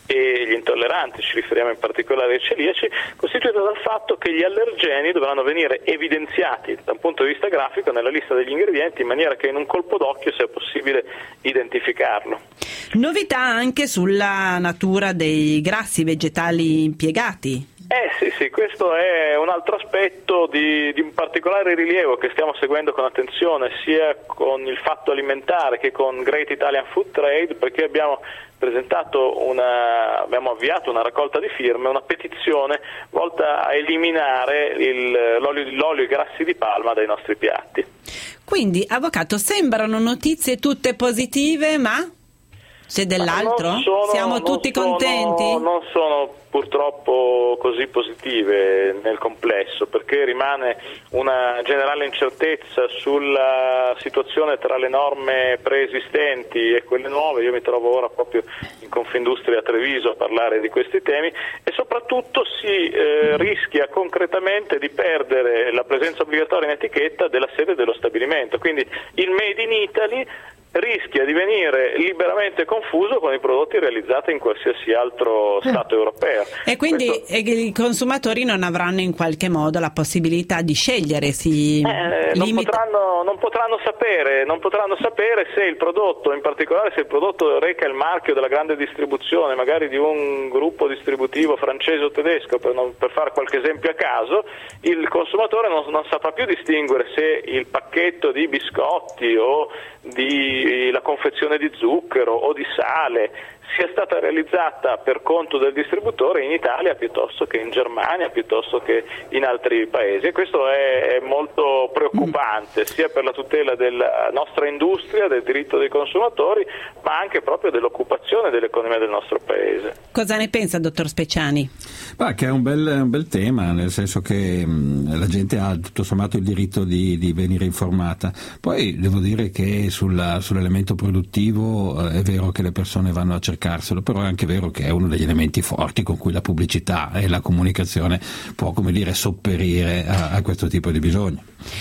e gli intolleranti, ci riferiamo in particolare ai celiaci, costituita dal fatto che gli allergeni dovranno venire evidenziati da un punto di vista grafico nella lista degli ingredienti in maniera che in un colpo d'occhio sia possibile identificarlo. Novità anche sulla natura dei grassi vegetali impiegati. Eh sì, sì, questo è un altro aspetto di, di un particolare rilievo che stiamo seguendo con attenzione sia con il fatto alimentare che con Great Italian Food Trade, perché abbiamo presentato una, abbiamo avviato una raccolta di firme, una petizione volta a eliminare il, l'olio, l'olio e i grassi di palma dai nostri piatti. Quindi, avvocato, sembrano notizie tutte positive, ma c'è dell'altro? Sono, Siamo tutti sono, contenti? Non sono purtroppo così positive nel complesso, perché rimane una generale incertezza sulla situazione tra le norme preesistenti e quelle nuove. Io mi trovo ora proprio in Confindustria a Treviso a parlare di questi temi e soprattutto si eh, rischia concretamente di perdere la presenza obbligatoria in etichetta della sede dello stabilimento, quindi il Made in Italy rischia di venire liberamente confuso con i prodotti realizzati in qualsiasi altro Stato europeo. E quindi Questo... i consumatori non avranno in qualche modo la possibilità di scegliere, si eh, non, limita... potranno, non potranno sapere, non potranno sapere se il prodotto, in particolare se il prodotto reca il marchio della grande distribuzione, magari di un gruppo distributivo francese o tedesco, per, non, per fare qualche esempio a caso, il consumatore non, non saprà più distinguere se il pacchetto di biscotti o di la confezione di zucchero o di sale sia stata realizzata per conto del distributore in Italia piuttosto che in Germania, piuttosto che in altri paesi, e questo è, è molto preoccupante sia per la tutela della nostra industria, del diritto dei consumatori, ma anche proprio dell'occupazione e dell'economia del nostro paese. Cosa ne pensa, dottor Speciani? Ah, che è un bel, un bel tema, nel senso che mh, la gente ha tutto sommato il diritto di, di venire informata. Poi devo dire che sulla, sull'elemento produttivo eh, è vero che le persone vanno a cercarselo, però è anche vero che è uno degli elementi forti con cui la pubblicità e la comunicazione può, come dire, sopperire a, a questo tipo di bisogno.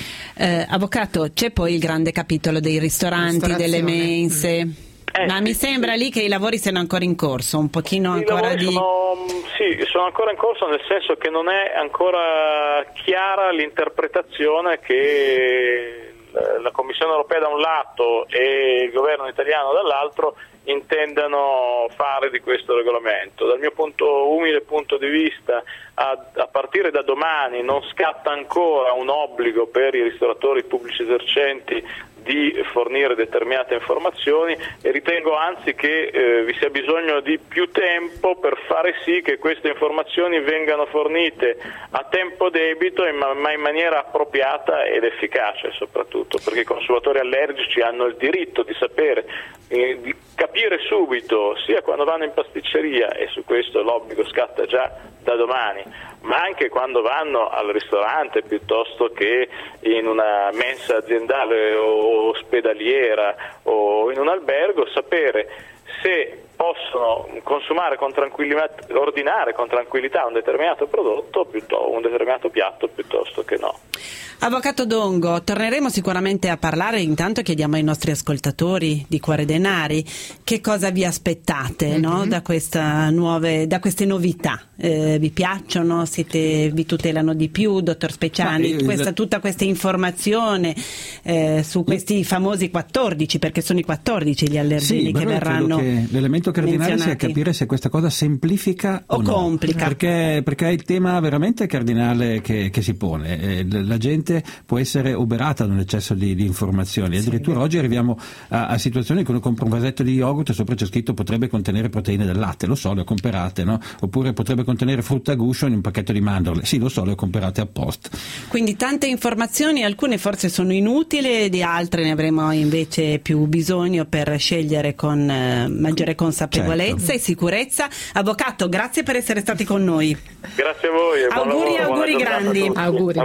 Eh, avvocato, c'è poi il grande capitolo dei ristoranti, delle mense. Eh, Ma sì, mi sembra sì. lì che i lavori siano ancora in corso, un pochino I ancora di... Sono, sì, sono ancora in corso, nel senso che non è ancora chiara l'interpretazione che la Commissione europea da un lato e il governo italiano dall'altro intendano fare di questo regolamento. Dal mio punto, umile punto di vista, a, a partire da domani non scatta ancora un obbligo per i ristoratori pubblici esercenti di fornire determinate informazioni e ritengo anzi che eh, vi sia bisogno di più tempo per fare sì che queste informazioni vengano fornite a tempo debito ma, ma in maniera appropriata ed efficace, soprattutto perché i consumatori allergici hanno il diritto di sapere, eh, di capire subito, sia quando vanno in pasticceria, e su questo l'obbligo scatta già da domani, ma anche quando vanno al ristorante piuttosto che in una mensa aziendale o ospedaliera o in un albergo, sapere se possono consumare con tranquillità, ordinare con tranquillità un determinato prodotto, piuttosto, un determinato piatto piuttosto che no. Avvocato Dongo, torneremo sicuramente a parlare, intanto chiediamo ai nostri ascoltatori di Cuore Denari che cosa vi aspettate, mm-hmm. no? da, questa nuove, da queste novità, eh, vi piacciono, siete, vi tutelano di più, dottor Speciani, io, questa, tutta questa informazione eh, su questi io... famosi quattordici, perché sono i quattordici gli allergeni sì, che verranno che l'elemento cardinale sia capire se questa cosa semplifica o, o no, complica, perché, perché è il tema veramente cardinale che, che si pone. Eh, la gente può essere oberata da un eccesso di, di informazioni, addirittura sì. Oggi arriviamo a, a situazioni che uno compra un vasetto di yogurt e sopra c'è scritto potrebbe contenere proteine del latte, lo so, le ho comperate, no? Oppure potrebbe contenere frutta a guscio in un pacchetto di mandorle, sì, lo so, le ho comperate apposta. Quindi tante informazioni, alcune forse sono inutili, di altre ne avremo invece più bisogno per scegliere con eh, maggiore consapevolezza certo. e sicurezza. Avvocato, grazie per essere stati con noi. Grazie a voi. Auguri, lavoro, auguri grandi. Auguri. Auguri. C'è chi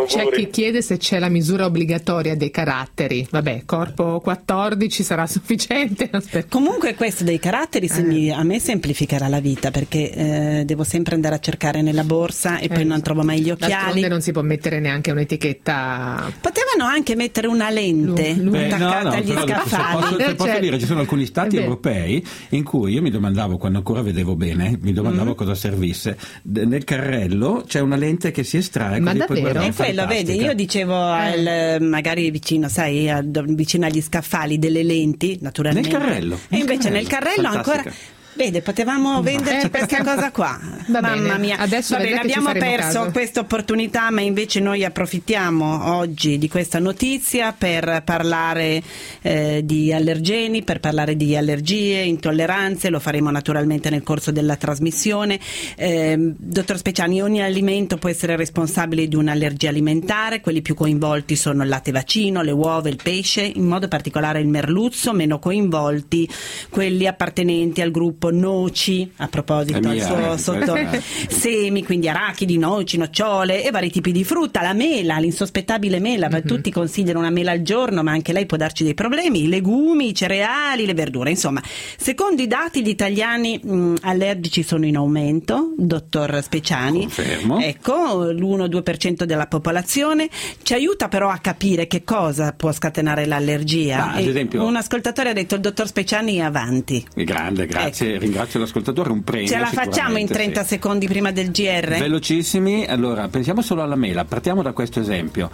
che chiede se c'è la misura obbligatoria dei caratteri. Vabbè, corpo quattordici sarà sufficiente. Comunque questo dei caratteri se mi, a me semplificherà la vita, perché eh, devo sempre andare a cercare nella borsa e Eh, poi non trovo mai gli occhiali. D'altronde non si può mettere neanche un'etichetta. Potevano anche mettere una lente Beh, attaccata no, no, agli però scaffali. se posso, se posso Cioè, dire, ci sono alcuni stati è vero. europei in cui io mi domandavo, quando ancora vedevo bene, mi domandavo Mm. cosa servisse. D- nel carrello c'è una lente che si estrae, Ma così puoi davvero? guardare. E quello, vedi, io dicevo al, magari vicino, sai, a- vicino agli scaffali delle lenti, naturalmente. Nel carrello, E nel invece nel carrello, carrello ancora. fantastica. Vede, potevamo venderci Eh, questa cosa qua. Va Mamma bene, mia. adesso Va bene, vedrà che ci abbiamo faremo perso caso. questa opportunità, ma invece noi approfittiamo oggi di questa notizia per parlare eh, di allergeni, per parlare di allergie, intolleranze. Lo faremo naturalmente nel corso della trasmissione. Eh, dottor Speciani, ogni alimento può essere responsabile di un'allergia alimentare. Quelli più coinvolti sono il latte vaccino, le uova, il pesce, in modo particolare il merluzzo. Meno coinvolti quelli appartenenti al gruppo noci, a proposito È al mia, suo eh, sotto questa- semi, quindi arachidi, noci, nocciole e vari tipi di frutta. La mela, l'insospettabile mela, Mhm. tutti considerano una mela al giorno, ma anche lei può darci dei problemi. I legumi, i cereali, le verdure, insomma, secondo i dati gli italiani mh, allergici sono in aumento, dottor Speciani. Confermo. Ecco, l'uno due per cento della popolazione. Ci aiuta però a capire che cosa può scatenare l'allergia. Ma, ad E esempio- un ascoltatore ha detto: il dottor Speciani è avanti. Grande, grazie, ringrazio l'ascoltatore, un premio. Ce la facciamo in sicuramente, trenta sì. secondi prima del G R? Velocissimi, allora pensiamo solo alla mela, partiamo da questo esempio.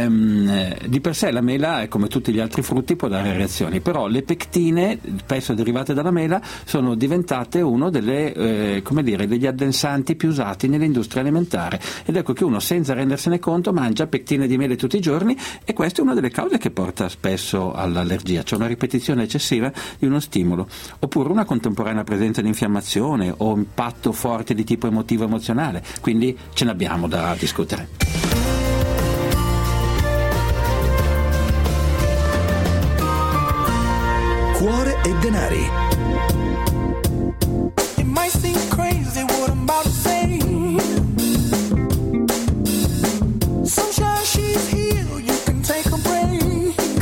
Ehm, di per sé la mela, eh, come tutti gli altri frutti, può dare reazioni, però le pectine, spesso derivate dalla mela, sono diventate uno delle, eh, come dire, degli addensanti più usati nell'industria alimentare, ed ecco che uno senza rendersene conto mangia pectine di mele tutti i giorni, e questa è una delle cause che porta spesso all'allergia, cioè una ripetizione eccessiva di uno stimolo, oppure una contemporanea presenza di infiammazione o impatto forte di tipo emotivo emozionale, quindi ce ne abbiamo da discutere. Cuore e denari. It might seem crazy what I'm about to say. Sunshine, she's here, you can take a break.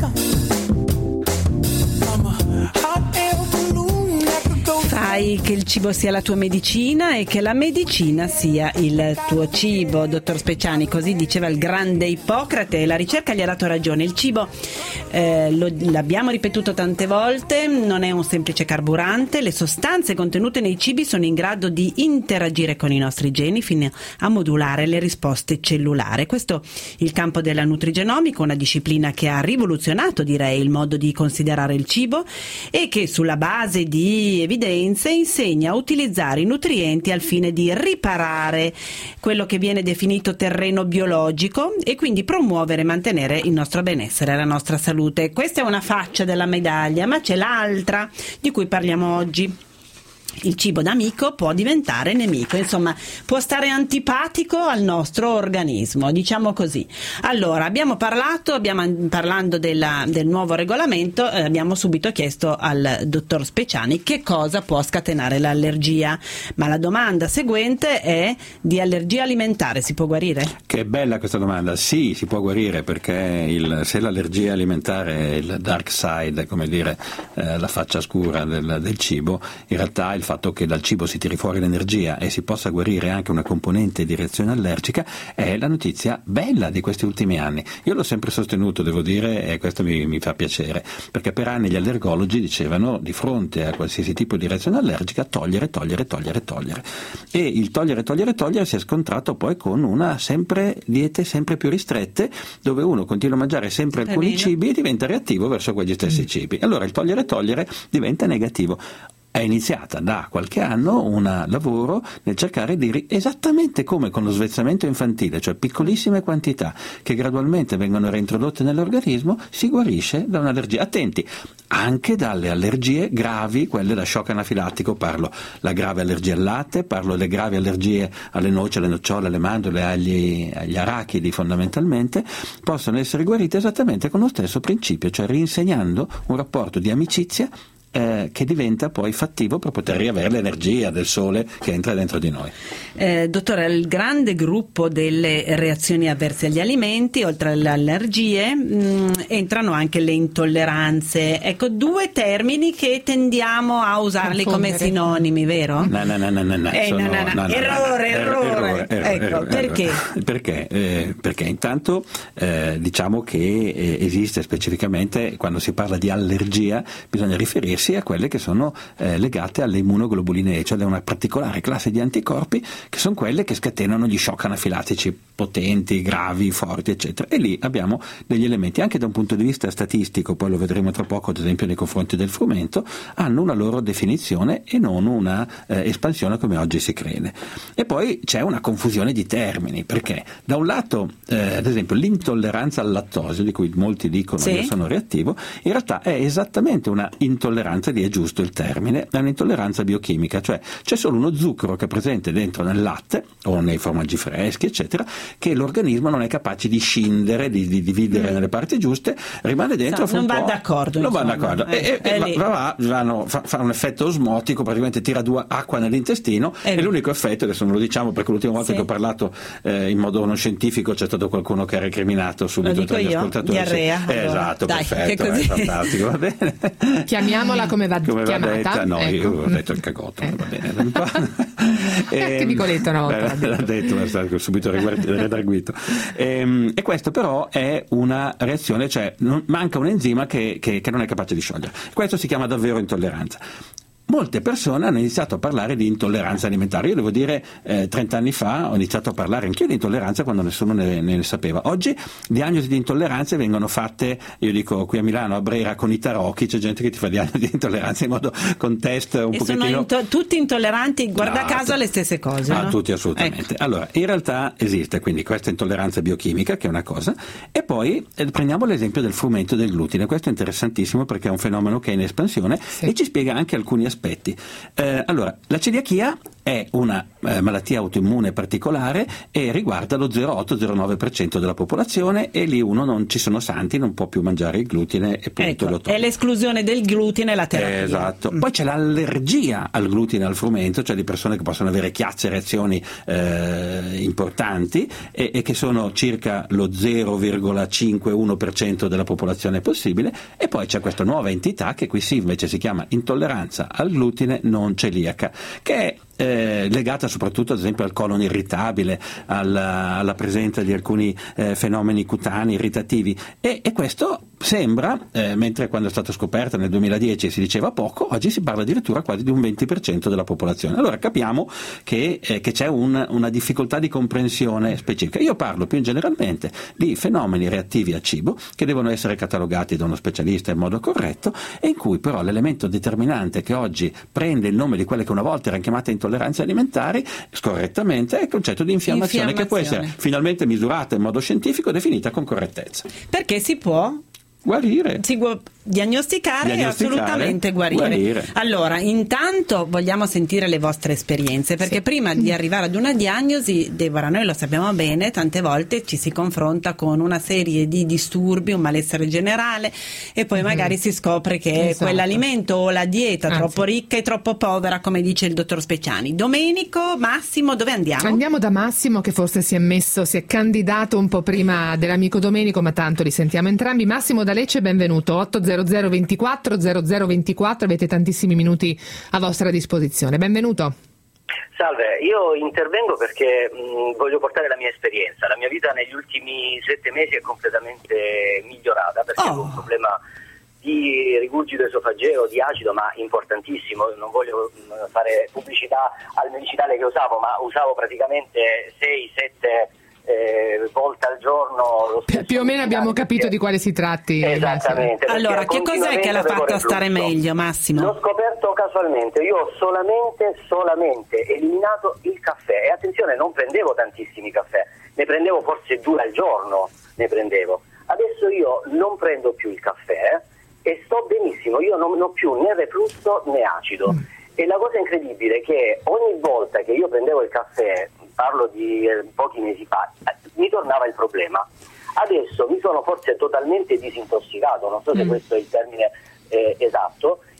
I'm a hot air balloon that could go. Fai che il cibo sia la tua medicina e che la medicina sia il tuo cibo, dottor Speciani, così diceva il grande Ippocrate, e la ricerca gli ha dato ragione. Il cibo, eh, lo, l'abbiamo ripetuto tante volte, non è un semplice carburante. Le sostanze contenute nei cibi sono in grado di interagire con i nostri geni fino a modulare le risposte cellulari. Questo è il campo della nutrigenomica, una disciplina che ha rivoluzionato, direi, il modo di considerare il cibo e che, sulla base di evidenze, insegna a utilizzare i nutrienti al fine di riparare quello che viene definito terreno biologico e quindi promuovere e mantenere il nostro benessere e la nostra salute. Questa è una faccia della medaglia, ma c'è l'altra di cui parliamo oggi. Il cibo da amico può diventare nemico, insomma può stare antipatico al nostro organismo, diciamo così. Allora, abbiamo parlato, abbiamo, parlando della, del nuovo regolamento, eh, abbiamo subito chiesto al dottor Speciani che cosa può scatenare l'allergia, ma la domanda seguente è: di allergia alimentare si può guarire? Che bella questa domanda. Sì, si può guarire, perché il, se l'allergia alimentare è il dark side, come dire, eh, la faccia scura del, del cibo, in realtà il fatto che dal cibo si tiri fuori l'energia e si possa guarire anche una componente di reazione allergica è la notizia bella di questi ultimi anni. Io l'ho sempre sostenuto, devo dire, e questo mi, mi fa piacere, perché per anni gli allergologi dicevano, di fronte a qualsiasi tipo di reazione allergica, togliere, togliere, togliere, togliere. E il togliere, togliere, togliere si è scontrato poi con una sempre diete sempre più ristrette, dove uno continua a mangiare sempre alcuni meno. cibi e diventa reattivo verso quegli stessi mm. cibi. Allora il togliere, togliere diventa negativo. È iniziata da qualche anno un lavoro nel cercare di, esattamente come con lo svezzamento infantile, cioè piccolissime quantità che gradualmente vengono reintrodotte nell'organismo, si guarisce da un'allergia. Attenti, anche dalle allergie gravi, quelle da shock anafilattico, parlo la grave allergia al latte, parlo delle gravi allergie alle noci, alle nocciole, alle mandorle, agli, agli arachidi fondamentalmente, possono essere guarite esattamente con lo stesso principio, cioè rinsegnando un rapporto di amicizia eh, che diventa poi fattivo per poter riavere l'energia del sole che entra dentro di noi. Eh, dottore, il grande gruppo delle reazioni avverse agli alimenti, oltre alle allergie, mh, entrano anche le intolleranze. Ecco, due termini che tendiamo a usarli come sinonimi, vero? No, no, no, no, no, no. Eh, Sono, no, no, no. no, no, errore, no, errore, errore, errore, ecco, errore, perché? Errore. Perché? Eh, perché intanto eh, diciamo che eh, esiste specificamente, quando si parla di allergia, bisogna riferirsi a quelle che sono eh, legate alle immunoglobuline E, cioè a una particolare classe di anticorpi che sono quelle che scatenano gli shock anafilattici potenti, gravi, forti, eccetera. E lì abbiamo degli elementi, anche da un punto di vista statistico, poi lo vedremo tra poco, ad esempio nei confronti del frumento, hanno una loro definizione e non una eh, espansione come oggi si crede. E poi c'è una confusione di termini, perché da un lato, eh, ad esempio, l'intolleranza al lattosio, di cui molti dicono sì. io sono reattivo, in realtà è esattamente una intolleranza, lì è giusto il termine, è un'intolleranza biochimica, cioè c'è solo uno zucchero che è presente dentro nel latte o nei formaggi freschi, eccetera, che l'organismo non è capace di scindere, di, di dividere mm. nelle parti giuste, rimane dentro. So, non va d'accordo. Non va d'accordo. Eh, e, e va, va, va, fa, fa un effetto osmotico, praticamente tira due acqua nell'intestino e l'unico effetto, adesso non lo diciamo perché l'ultima volta sì. che ho parlato eh, in modo non scientifico c'è stato qualcuno che ha recriminato subito tra gli io? ascoltatori. Diarrea, sì. allora. Esatto, Dai, perfetto, che così. è fantastico, va bene. Chiamiamola come va, come va chiamata. detta, no, ecco. io ho detto il cagotto, eh. va bene. Anche Nicoletta una volta beh, l'ha detto, l'ha stato subito redarguito. E, e questo però è una reazione, cioè non, manca un enzima che, che, che non è capace di sciogliere. Questo si chiama davvero intolleranza. Molte persone hanno iniziato a parlare di intolleranza alimentare. Io devo dire, eh, trent'anni fa ho iniziato a parlare anch'io di intolleranza quando nessuno ne, ne sapeva. Oggi diagnosi di intolleranze vengono fatte, io dico qui a Milano, a Brera, con i tarocchi, c'è gente che ti fa diagnosi di intolleranza in modo con test un e pochettino... sono into- tutti intolleranti, guarda no, caso, alle stesse cose. Ah, no? tutti assolutamente. Ecco. Allora, in realtà esiste quindi questa intolleranza biochimica, che è una cosa, e poi eh, prendiamo l'esempio del frumento del glutine. Questo è interessantissimo perché è un fenomeno che è in espansione sì. e ci spiega anche alcuni aspetti. Eh, allora, la celiachia è una eh, malattia autoimmune particolare e riguarda lo zero virgola otto zero nove per cento della popolazione, e lì uno non ci sono santi, non può più mangiare il glutine e punto. Ecco, è l'esclusione del glutine la terapia. Esatto. Poi c'è l'allergia al glutine e al frumento, cioè di persone che possono avere chiazze e reazioni eh, importanti e, e che sono circa lo zero virgola cinquantuno per cento della popolazione possibile. E poi c'è questa nuova entità che qui sì invece si chiama intolleranza al glutine non celiaca, che è Eh, legata soprattutto ad esempio al colon irritabile, alla, alla presenza di alcuni eh, fenomeni cutanei irritativi e, e questo sembra, eh, mentre quando è stato scoperto nel duemiladieci si diceva poco, oggi si parla addirittura quasi di un venti per cento della popolazione. Allora capiamo che, eh, che c'è un, una difficoltà di comprensione specifica. Io parlo più generalmente di fenomeni reattivi al cibo che devono essere catalogati da uno specialista in modo corretto e in cui però l'elemento determinante che oggi prende il nome di quelle che una volta erano chiamate intolleranze alimentari scorrettamente è il concetto di infiammazione, infiammazione che può essere finalmente misurata in modo scientifico e definita con correttezza. Perché si può guarire. Si può diagnosticare, diagnosticare e assolutamente guarire. guarire. Allora, intanto vogliamo sentire le vostre esperienze, perché sì. prima di arrivare ad una diagnosi, Deborah, noi lo sappiamo bene, tante volte ci si confronta con una serie di disturbi, un malessere generale e poi mm-hmm. magari si scopre che esatto. quell'alimento o la dieta Anzi. troppo ricca e troppo povera, come dice il dottor Speciani. Domenico, Massimo, dove andiamo? Andiamo da Massimo, che forse si è messo, si è candidato un po' prima dell'amico Domenico, ma tanto li sentiamo entrambi. Massimo da Lecce, benvenuto. otto zero zero ventiquattro zero zero ventiquattro, avete tantissimi minuti a vostra disposizione. Benvenuto. Salve, io intervengo perché mh, voglio portare la mia esperienza. La mia vita negli ultimi sette mesi è completamente migliorata perché oh. ho un problema di rigurgito esofageo, di acido, ma importantissimo. Non voglio mh, fare pubblicità al medicinale che usavo, ma usavo praticamente sei sette Eh, volte al giorno. Pi- più o meno abbiamo capito di quale si tratti. Esattamente. Allora, che cos'è che l'ha fatto stare meglio, Massimo? L'ho scoperto casualmente. Io ho solamente, solamente eliminato il caffè. E attenzione, non prendevo tantissimi caffè, ne prendevo forse due al giorno. Ne prendevo. Adesso io non prendo più il caffè e sto benissimo. Io non ho più né reflusso né acido. Mm. E la cosa incredibile è che ogni volta che io prendevo il caffè, parlo di eh, pochi mesi fa, mi tornava il problema. Adesso mi sono forse totalmente disintossicato, non so se mm. questo è il termine eh, esatto,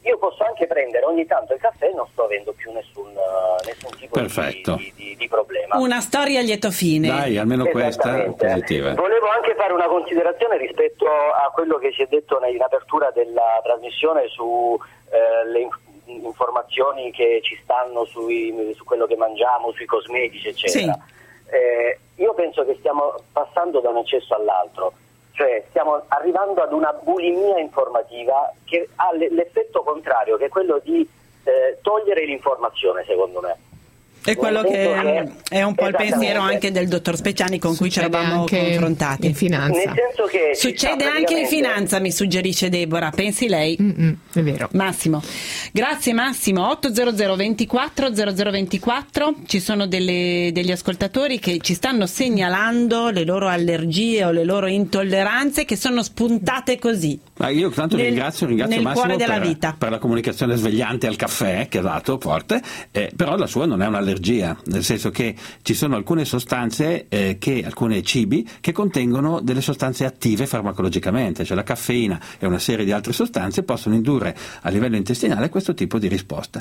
io posso anche prendere ogni tanto il caffè e non sto avendo più nessun, uh, nessun tipo Perfetto. di, di, di problema. Una storia a lieto fine. Dai, almeno questa è positiva. Volevo anche fare una considerazione rispetto a quello che ci è detto in apertura della trasmissione su eh, le informazioni che ci stanno sui, su quello che mangiamo, sui cosmetici, eccetera. Sì. Eh, io penso che stiamo passando da un eccesso all'altro, cioè stiamo arrivando ad una bulimia informativa che ha l'effetto contrario, che è quello di eh, togliere l'informazione, secondo me. È quello che, che è un po' il pensiero anche del dottor Speciani con cui ci eravamo confrontati. In finanza. Nel senso che succede praticamente... anche in finanza, mi suggerisce Deborah, pensi lei? Mm-mm, è vero. Massimo. Grazie Massimo. otto zero zero ventiquattro zero zero ventiquattro, ci sono delle, degli ascoltatori che ci stanno segnalando le loro allergie o le loro intolleranze che sono spuntate così. Ma io tanto nel, ringrazio, ringrazio nel Massimo cuore della per, vita. per la comunicazione svegliante al caffè che ha dato forte, eh, però la sua non è un'allergia. Nel senso che ci sono alcune sostanze, eh, che alcuni cibi che contengono delle sostanze attive farmacologicamente, cioè la caffeina e una serie di altre sostanze possono indurre a livello intestinale questo tipo di risposta.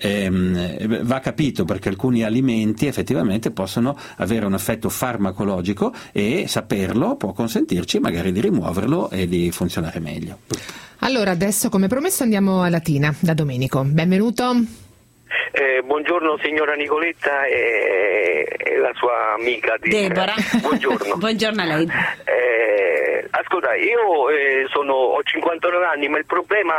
Ehm, va capito perché alcuni alimenti effettivamente possono avere un effetto farmacologico e saperlo può consentirci magari di rimuoverlo e di funzionare meglio. Allora adesso, come promesso, andiamo a Latina da Domenico. Benvenuto. Eh, buongiorno signora Nicoletta e, e la sua amica di... Deborah. Buongiorno. Buongiorno a lei. Eh, ascolta, io eh, sono, ho cinquantanove anni, ma il problema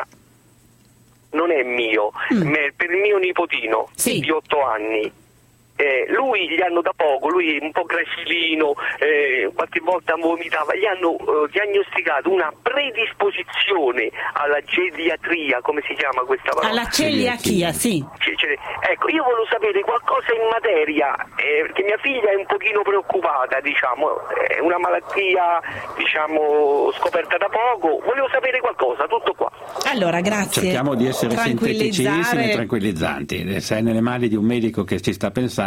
non è mio, mm. ma è per il mio nipotino sì. di otto anni. Eh, lui gli hanno da poco, lui è un po' gracilino, eh, qualche volta vomitava, gli hanno eh, diagnosticato una predisposizione alla geriatria, come si chiama questa parola? Alla celiachia, sì. Ecco, io volevo sapere qualcosa in materia, eh, perché mia figlia è un pochino preoccupata, diciamo, è una malattia, diciamo, scoperta da poco, volevo sapere qualcosa, tutto qua. Allora, grazie. Cerchiamo di essere sinteticissimi e tranquillizzanti. Se è nelle mani di un medico che ci sta pensando,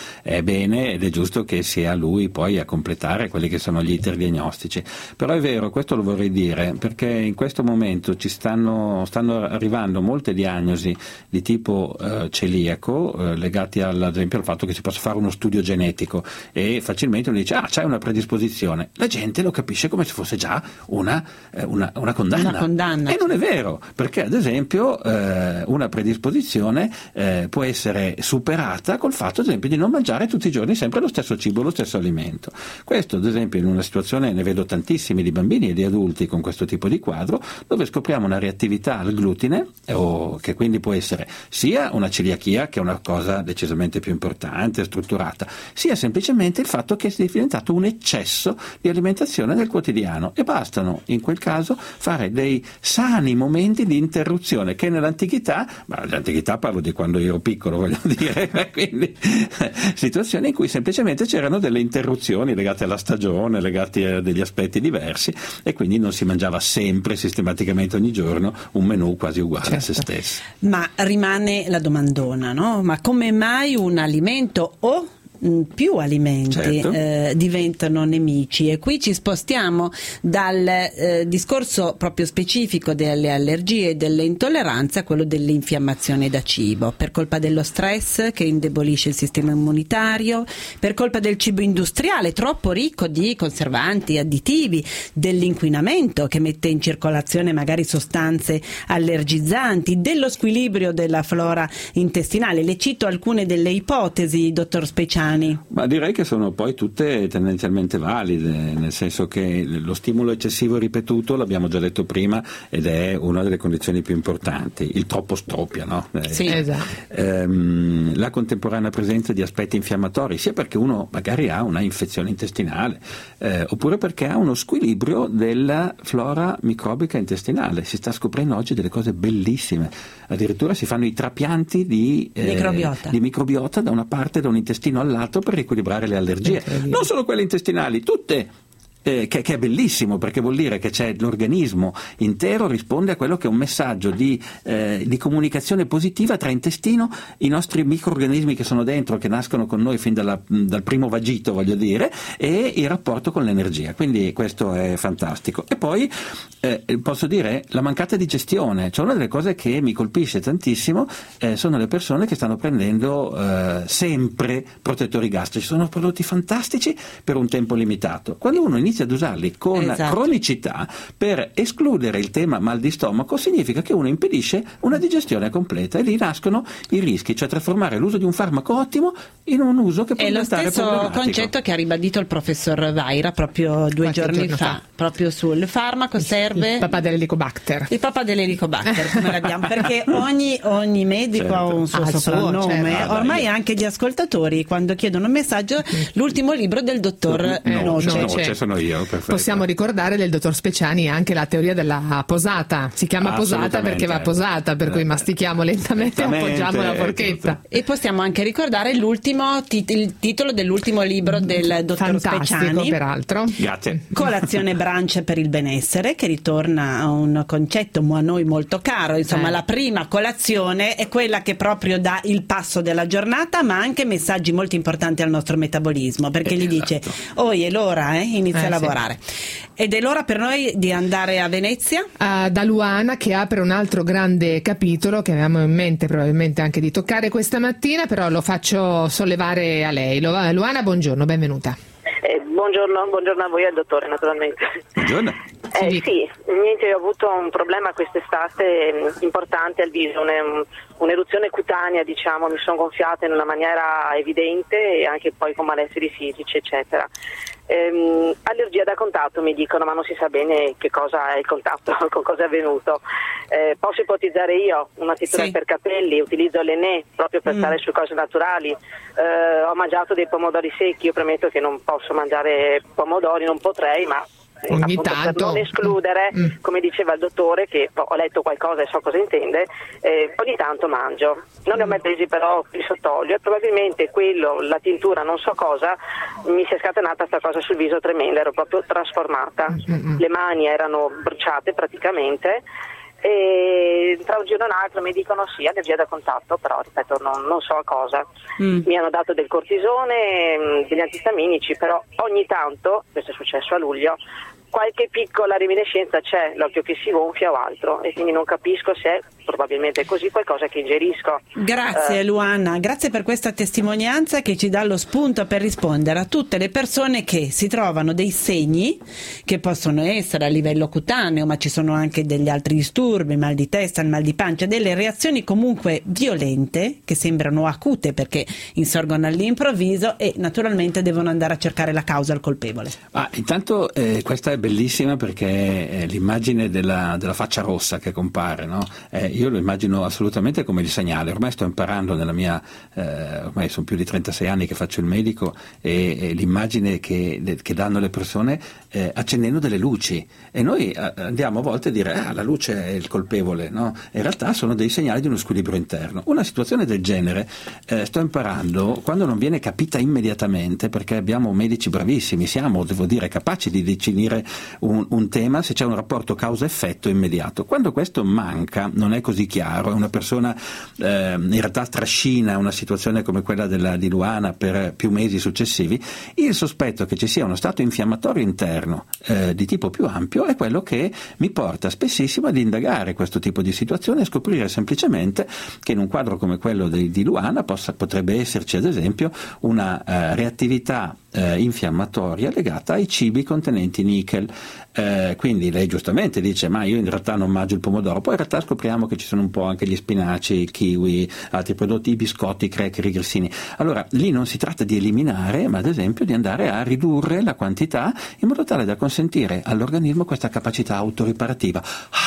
è bene ed è giusto che sia lui poi a completare quelli che sono gli iter diagnostici. Però è vero, questo lo vorrei dire, perché in questo momento ci stanno, stanno arrivando molte diagnosi di tipo eh, celiaco, eh, legati al, ad esempio al fatto che si possa fare uno studio genetico e facilmente uno dice ah c'hai una predisposizione, la gente lo capisce come se fosse già una, eh, una, una condanna. Una condanna. E non è vero, perché ad esempio eh, una predisposizione eh, può essere superata col fatto ad esempio di non mangiare tutti i giorni sempre lo stesso cibo, lo stesso alimento. Questo ad esempio in una situazione, ne vedo tantissimi di bambini e di adulti con questo tipo di quadro, dove scopriamo una reattività al glutine, o che quindi può essere sia una celiachia, che è una cosa decisamente più importante, strutturata, sia semplicemente il fatto che sia diventato un eccesso di alimentazione nel quotidiano, e bastano in quel caso fare dei sani momenti di interruzione che nell'antichità, ma nell'antichità parlo di quando io ero piccolo, voglio dire, quindi situazioni in cui semplicemente c'erano delle interruzioni legate alla stagione, legate a degli aspetti diversi, e quindi non si mangiava sempre sistematicamente ogni giorno un menù quasi uguale certo. a se stesso. Ma rimane la domandona, no? Ma come mai un alimento o più alimenti certo. eh, diventano nemici? E qui ci spostiamo dal eh, discorso proprio specifico delle allergie e delle intolleranze a quello dell'infiammazione da cibo, per colpa dello stress che indebolisce il sistema immunitario, per colpa del cibo industriale troppo ricco di conservanti, additivi, dell'inquinamento che mette in circolazione magari sostanze allergizzanti, dello squilibrio della flora intestinale. Le cito alcune delle ipotesi, dottor Speciani. Ma direi che sono poi tutte tendenzialmente valide, nel senso che lo stimolo eccessivo ripetuto, l'abbiamo già detto prima, ed è una delle condizioni più importanti. Il troppo stropia, no? Sì, eh, esatto. Ehm, la contemporanea presenza di aspetti infiammatori, sia perché uno magari ha una infezione intestinale, eh, oppure perché ha uno squilibrio della flora microbica intestinale. Si sta scoprendo oggi delle cose bellissime, addirittura si fanno i trapianti di, eh, microbiota. di microbiota da una parte, da un intestino all'altro, per riequilibrare le allergie, non solo quelle intestinali, tutte. eh, che, che è bellissimo, perché vuol dire che c'è l'organismo intero risponde a quello che è un messaggio di, eh, di comunicazione positiva tra intestino, i nostri microorganismi che sono dentro, che nascono con noi fin dalla, dal primo vagito, voglio dire, e il rapporto con l'energia. Quindi questo è fantastico. E poi eh, posso dire la mancata digestione, cioè una delle cose che mi colpisce tantissimo eh, sono le persone che stanno prendendo eh, sempre protettori gastrici. Sono prodotti fantastici per un tempo limitato. Quando uno inizia ad usarli con esatto. cronicità per escludere il tema mal di stomaco, significa che uno impedisce una digestione completa, e lì nascono i rischi, cioè trasformare l'uso di un farmaco ottimo in un uso che può è lo diventare stesso problematico. concetto che ha ribadito il professor Vaira proprio due Qualche giorni giorno fa, fa. proprio sul farmaco serve Il papà dell'Helicobacter. il papà dell'Helicobacter, come l'abbiamo, perché ogni, ogni medico Certo. ha un suo Ah, il suo, soprannome. certo. Ormai anche gli ascoltatori, quando chiedono un messaggio, l'ultimo libro del dottor No, Noce. no, c'è. c'è, sono io, perfetto. Possiamo ricordare del dottor Speciani anche la teoria della posata. Si chiama posata Assolutamente. perché va posata, per cui mastichiamo lentamente e Lentamente, appoggiamo la forchetta. E possiamo anche ricordare l'ultimo tit- il titolo dell'ultimo libro del dottor Fantastico, Speciani, peraltro. Grazie. Colazione Brunch per il benessere, che ritorna a un concetto a noi molto caro. Insomma, Eh. la prima colazione è quella che proprio dà il passo della giornata, ma anche messaggi molto importanti al nostro metabolismo, perché gli dice: oh, è l'ora, eh? inizia Eh, a lavorare. Ed è l'ora per noi di andare a Venezia. Uh, da Luana, che apre un altro grande capitolo che avevamo in mente probabilmente anche di toccare questa mattina, però lo faccio sollevare a lei. Lo- Luana, buongiorno, benvenuta. Eh, buongiorno, buongiorno a voi e al dottore, naturalmente. Buongiorno. Eh, sì, niente, ho avuto un problema quest'estate mh, importante al viso, un- un'eruzione cutanea, diciamo, mi sono gonfiata in una maniera evidente e anche poi con malesseri fisici, eccetera. Ehm, allergia da contatto, mi dicono, ma non si sa bene che cosa è il contatto, con cosa è avvenuto. Eh, posso ipotizzare io una tintura Sì. per capelli, utilizzo l'Enè proprio per Mm. stare su cose naturali. Eh, ho mangiato dei pomodori secchi, io premetto che non posso mangiare pomodori, non potrei, ma eh, Ogni appunto, tanto. per non escludere, Mm. come diceva il dottore, che ho letto qualcosa e so cosa intende, eh, ogni tanto mangio. Non ne ho mai presi però qui sott'olio e probabilmente quello, la tintura, non so cosa, mi si è scatenata sta cosa sul viso tremenda, ero proprio trasformata. Le mani erano bruciate praticamente. E tra un giorno e un altro mi dicono sì, allergia da contatto, però ripeto non, non so a cosa. Mm. Mi hanno dato del cortisone, mh, degli antistaminici, però ogni tanto, questo è successo a luglio, qualche piccola reminiscenza c'è, l'occhio che si gonfia o altro, e quindi non capisco se è probabilmente così qualcosa che ingerisco. Grazie Eh, Luana, grazie per questa testimonianza che ci dà lo spunto per rispondere a tutte le persone che si trovano dei segni che possono essere a livello cutaneo, ma ci sono anche degli altri disturbi, mal di testa, il mal di pancia, delle reazioni comunque violente che sembrano acute perché insorgono all'improvviso e naturalmente devono andare a cercare la causa, il colpevole. Ah, intanto eh, questa è bellissima perché è l'immagine della, della faccia rossa che compare, no? Eh, io lo immagino assolutamente come il segnale. Ormai sto imparando nella mia, eh, ormai sono più di trentasei anni che faccio il medico e, e l'immagine che, che danno le persone eh, accendendo delle luci, e noi eh, andiamo a volte a dire ah, la luce è il colpevole, no? In realtà sono dei segnali di uno squilibrio interno. Una situazione del genere eh, sto imparando quando non viene capita immediatamente, perché abbiamo medici bravissimi, siamo, devo dire, capaci di definire un, un tema se c'è un rapporto causa-effetto immediato. Quando questo manca, non è così chiaro, è una persona eh, in realtà trascina una situazione come quella della, di Luana per più mesi successivi, il sospetto che ci sia uno stato infiammatorio interno eh, di tipo più ampio è quello che mi porta spessissimo ad indagare questo tipo di situazione e scoprire semplicemente che in un quadro come quello di, di Luana possa, potrebbe esserci ad esempio una eh, reattività eh, infiammatoria legata ai cibi contenenti nickel. Eh, quindi lei giustamente dice ma io in realtà non mangio il pomodoro, poi in realtà scopriamo che ci sono un po' anche gli spinaci, il kiwi, altri prodotti, i biscotti, i cracker, i grissini. Allora lì non si tratta di eliminare, ma ad esempio di andare a ridurre la quantità in modo tale da consentire all'organismo questa capacità autoriparativa. Ah,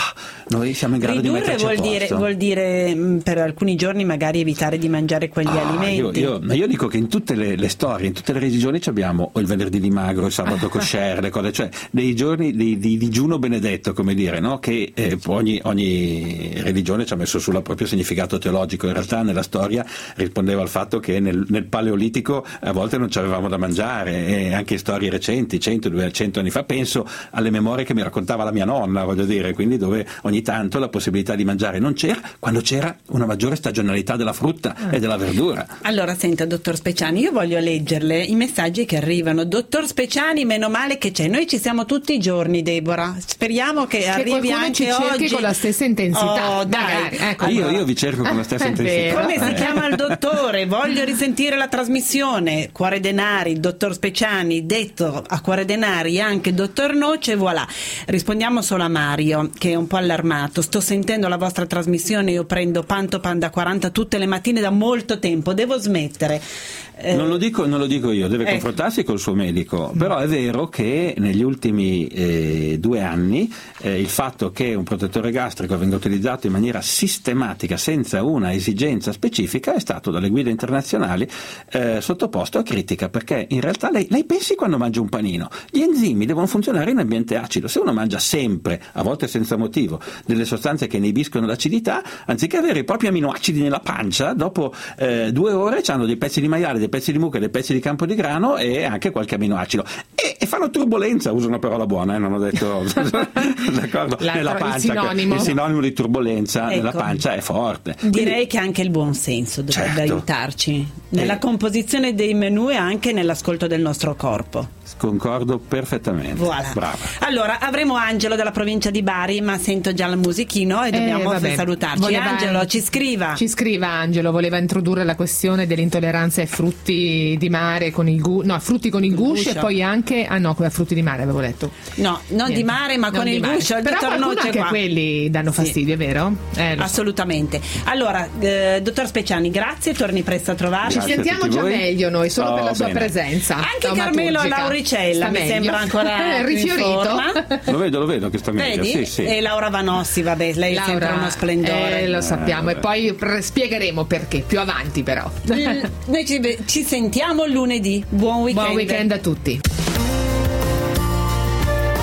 noi siamo in grado Ridurre di metterci vuol a posto. dire, vuol dire mh, per alcuni giorni magari evitare di mangiare quegli Ah, alimenti. Io, io, ma io dico che in tutte le, le storie, in tutte le religioni ci abbiamo il venerdì di magro, il sabato kosher, le cose, cioè dei giorni di, di digiuno benedetto, come dire, no? Che eh, ogni, ogni religione ci ha messo sul proprio significato teologico. In realtà nella storia rispondeva al fatto che nel, nel Paleolitico a volte non ci avevamo da mangiare, e anche in storie recenti, cento duecento anni fa, penso alle memorie che mi raccontava la mia nonna, voglio dire, quindi dove ogni tanto la possibilità di mangiare non c'era, quando c'era una maggiore stagionalità della frutta Ah. e della verdura. Allora, senta, dottor Speciani, io voglio leggerle i messaggi che arrivano. Dottor Speciani, meno male che c'è. Noi ci siamo tutti i giorni, Deborah. Speriamo che, Che arrivi qualcuno anche ci cerchi oggi con la stessa intensità. Oh, dai. Magari, ecco. io, io vi cerco con la stessa È intensità. vero. Come si chiama il dottore? Voglio risentire la trasmissione. Cuore Denari, dottor Speciani, detto a Cuore Denari anche dottor Noce, voilà. Rispondiamo solo a Mario, che è un po' allarmato. Sto sentendo la vostra trasmissione, io prendo Panto Panda quaranta tutte le mattine da molto tempo, devo smettere. Eh, Non lo dico, non lo dico io, deve ecco. confrontarsi col suo medico, però è vero che negli ultimi eh, due anni eh, il fatto che un protettore gastrico venga utilizzato in maniera sistematica senza una esigenza specifica è stato dalle guide internazionali eh, sottoposto a critica, perché in realtà lei, lei pensi quando mangia un panino, gli enzimi devono funzionare in ambiente acido. Se uno mangia sempre, a volte senza motivo, delle sostanze che inibiscono l'acidità, anziché avere i propri aminoacidi nella pancia, dopo eh, due ore hanno dei pezzi di maiale, dei pezzi di mucca, dei pezzi di campo di grano e anche qualche aminoacido e, e fanno turbolenza, uso una parola buona, eh, non ho detto d'accordo, La- nella il pancia, sinonimo. che il sinonimo di turbolenza Ecco. nella pancia è forte. Direi Quindi, che anche il buon senso dovrebbe Certo. aiutarci nella Eh. composizione dei menù e anche nell'ascolto del nostro corpo. concordo perfettamente. Voilà. Brava. Allora, avremo Angelo dalla provincia di Bari, ma sento già il musichino e dobbiamo Eh, vabbè. salutarci. Voleva- Angelo, ci scriva. Ci scriva Angelo, voleva introdurre la questione dell'intolleranza ai frutti di mare con il gu- no, frutti con il guscio e guscio. poi anche ah no, a frutti di mare avevo letto. No, non Niente. di mare, ma Non con di il mare. guscio. Il Però dottor qualcuno Noce anche qua. quelli danno Sì. fastidio, è vero? Eh, lo so. Assolutamente. Allora, eh, dottor Speciani, grazie, torni presto a trovarci. Ci sentiamo già meglio noi, solo Oh, per la sua bene. presenza. Anche Carmelo taumaturgica. Lauricella Sta mi meglio. sembra ancora Eh, rifiorito. in forma. Lo vedo, lo vedo che sta meglio. Vedi? Sì, sì. E Laura Vanossi, vabbè, lei è sempre uno splendore. Eh, lo sappiamo, Eh, e poi pr- spiegheremo perché più avanti però. L- Noi ci, ci sentiamo lunedì. Buon weekend. Buon weekend a tutti.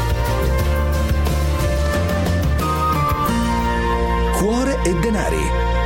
Cuore e denari.